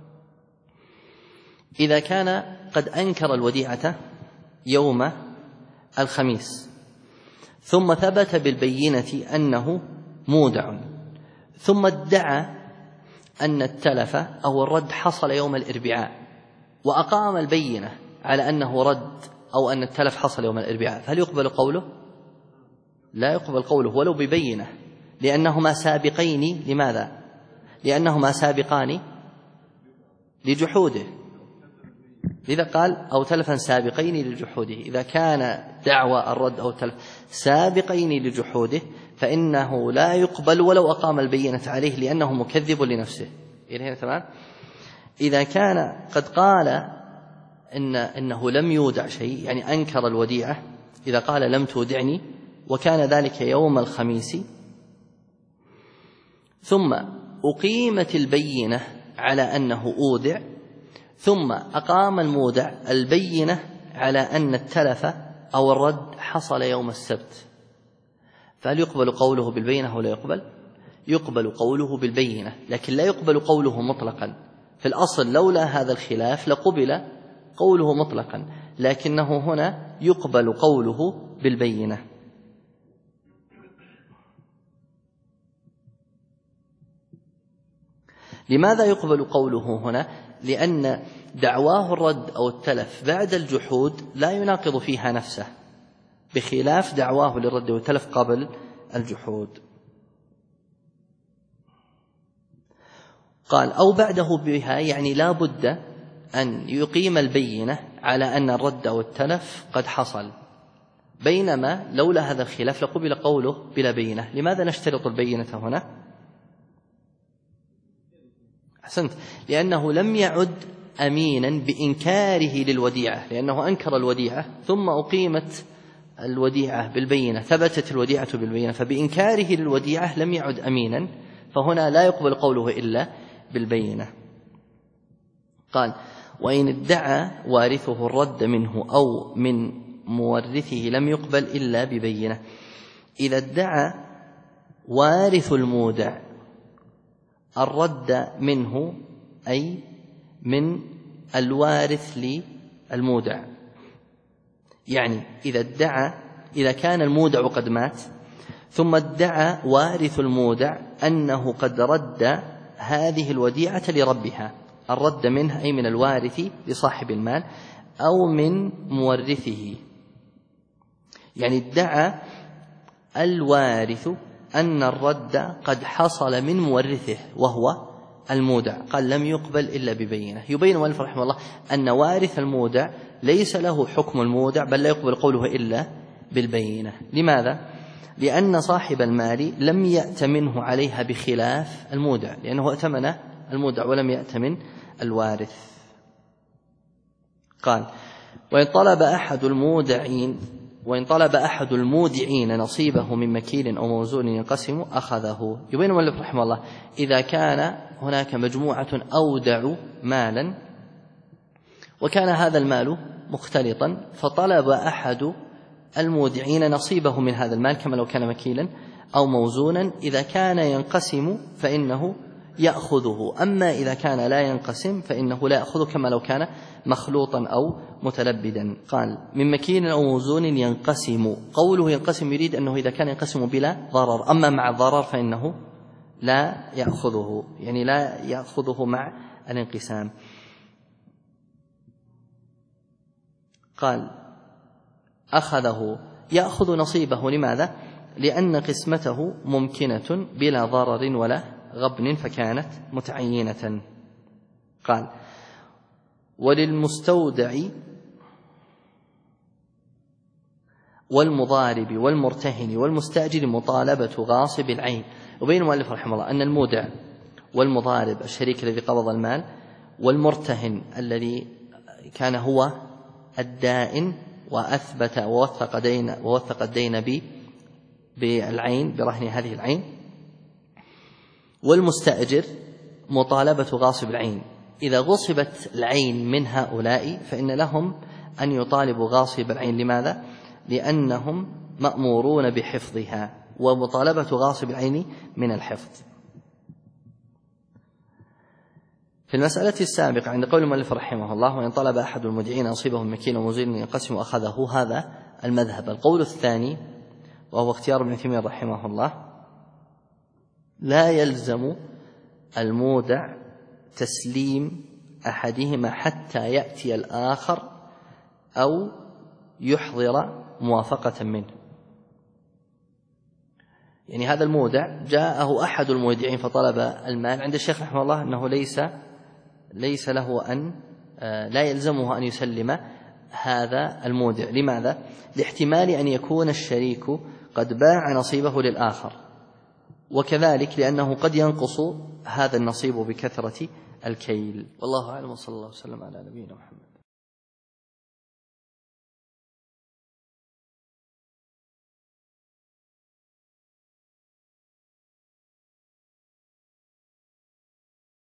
إذا كان قد أنكر الوديعة يوم الخميس ثم ثبت بالبينة أنه مودع، ثم ادعى أن التلف أو الرد حصل يوم الأربعاء وأقام البينة على أنه رد أو أن التلف حصل يوم الأربعاء، فهل يقبل قوله؟ لا يقبل قوله ولو ببينة، لأنهما سابقين. لماذا؟ لأنهما سابقان لجحوده. لذا قال أو تلفا سابقين لجحوده. إذا كان دعوى الرد أو التلف سابقين لجحوده فإنه لا يقبل ولو أقام البينة عليه لأنه مكذب لنفسه. إلى هنا تمام. إذا كان قد قال إنه لم يودع شيء، يعني أنكر الوديعة، إذا قال لم تودعني وكان ذلك يوم الخميس ثم أقيمت البينة على أنه أودع ثم أقام المودع البينة على أن التلف أو الرد حصل يوم السبت، فهل يقبل قوله بالبينة ولا يقبل؟ يقبل قوله بالبينة، لكن لا يقبل قوله مطلقا. في الأصل لولا هذا الخلاف لقبل قوله مطلقا، لكنه هنا يقبل قوله بالبينة. لماذا يقبل قوله هنا؟ لأن دعواه الرد أو التلف بعد الجحود لا يناقض فيها نفسه، بخلاف دعواه للرد والتلف قبل الجحود. قال أو بعده بها، يعني لا بد أن يقيم البينة على أن الرد أو التلف قد حصل، بينما لولا هذا الخلاف لقبل قوله بلا بينة. لماذا نشترط البينة هنا؟ أحسنت، لأنه لم يعد أمينا بإنكاره للوديعة، لأنه أنكر الوديعة ثم أقيمت الوديعة بالبينة، ثبتت الوديعة بالبينة، فبإنكاره للوديعة لم يعد أمينا، فهنا لا يقبل قوله إلا بالبينة. قال وإن ادعى وارثه الرد منه أو من مورثه لم يقبل إلا ببينة. إذا ادعى وارث المودع الرد منه أي من الوارث للمودع، يعني إذا كان المودع قد مات ثم ادعى وارث المودع أنه قد رد هذه الوديعة لربها، الرد منه أي من الوارث لصاحب المال أو من مورثه، يعني ادعى الوارث أن الرد قد حصل من مورثه وهو المودع، قال لم يقبل إلا ببينة. يبين المؤلف رحمه الله أن وارث المودع ليس له حكم المودع، بل لا يقبل قوله إلا بالبينة. لماذا؟ لأن صاحب المال لم يأتمنه عليها بخلاف المودع، لأنه ائتمن المودع ولم يأتمن الوارث. قال وإن طلب أحد المودعين نصيبه من مكيل أو موزون ينقسم أخذه. يبين المؤلف رحمه الله إذا كان هناك مجموعة أودع مالا وكان هذا المال مختلطا، فطلب أحد المودعين نصيبه من هذا المال كما لو كان مكيلا أو موزونا، إذا كان ينقسم فإنه يأخذه، أما إذا كان لا ينقسم فإنه لا يأخذه كما لو كان مخلوطا أو متلبدا. قال من مكين أو موزون ينقسم، قوله ينقسم يريد أنه إذا كان ينقسم بلا ضرر، أما مع الضرر فإنه لا يأخذه، يعني لا يأخذه مع الانقسام. قال أخذه يأخذ نصيبه، لماذا؟ لأن قسمته ممكنة بلا ضرر ولا غبن فكانت متعينة. قال وللمستودع والمضارب والمرتهن والمستأجر مطالبة غاصب العين. وبين المؤلف رحمه الله أن المودع والمضارب الشريك الذي قبض المال والمرتهن الذي كان هو الدائن وأثبت ووثق الدين بالعين برهن هذه العين، والمستأجر مطالبة غاصب العين. إذا غصبت العين من هؤلاء فإن لهم أن يطالبوا غاصب العين. لماذا؟ لأنهم مأمورون بحفظها، ومطالبة غاصب العين من الحفظ. في المسألة السابقة عند قول المؤلف رحمه الله وإن طلب أحد المودعين نصيبه من مكين وموزون ينقسم أخذه، هذا المذهب. القول الثاني وهو اختيار ابن تيمية رحمه الله لا يلزم المودع تسليم أحدهما حتى يأتي الآخر أو يحضر موافقة منه. يعني هذا المودع جاءه أحد المودعين فطلب المال، عند الشيخ رحمه الله أنه ليس له أن لا يلزمه أن يسلم هذا المودع. لماذا؟ لاحتمال أن يكون الشريك قد باع نصيبه للآخر، وكذلك لأنه قد ينقص هذا النصيب بكثرة الكيل. والله أعلم، وصلى الله وسلم على نبينا محمد.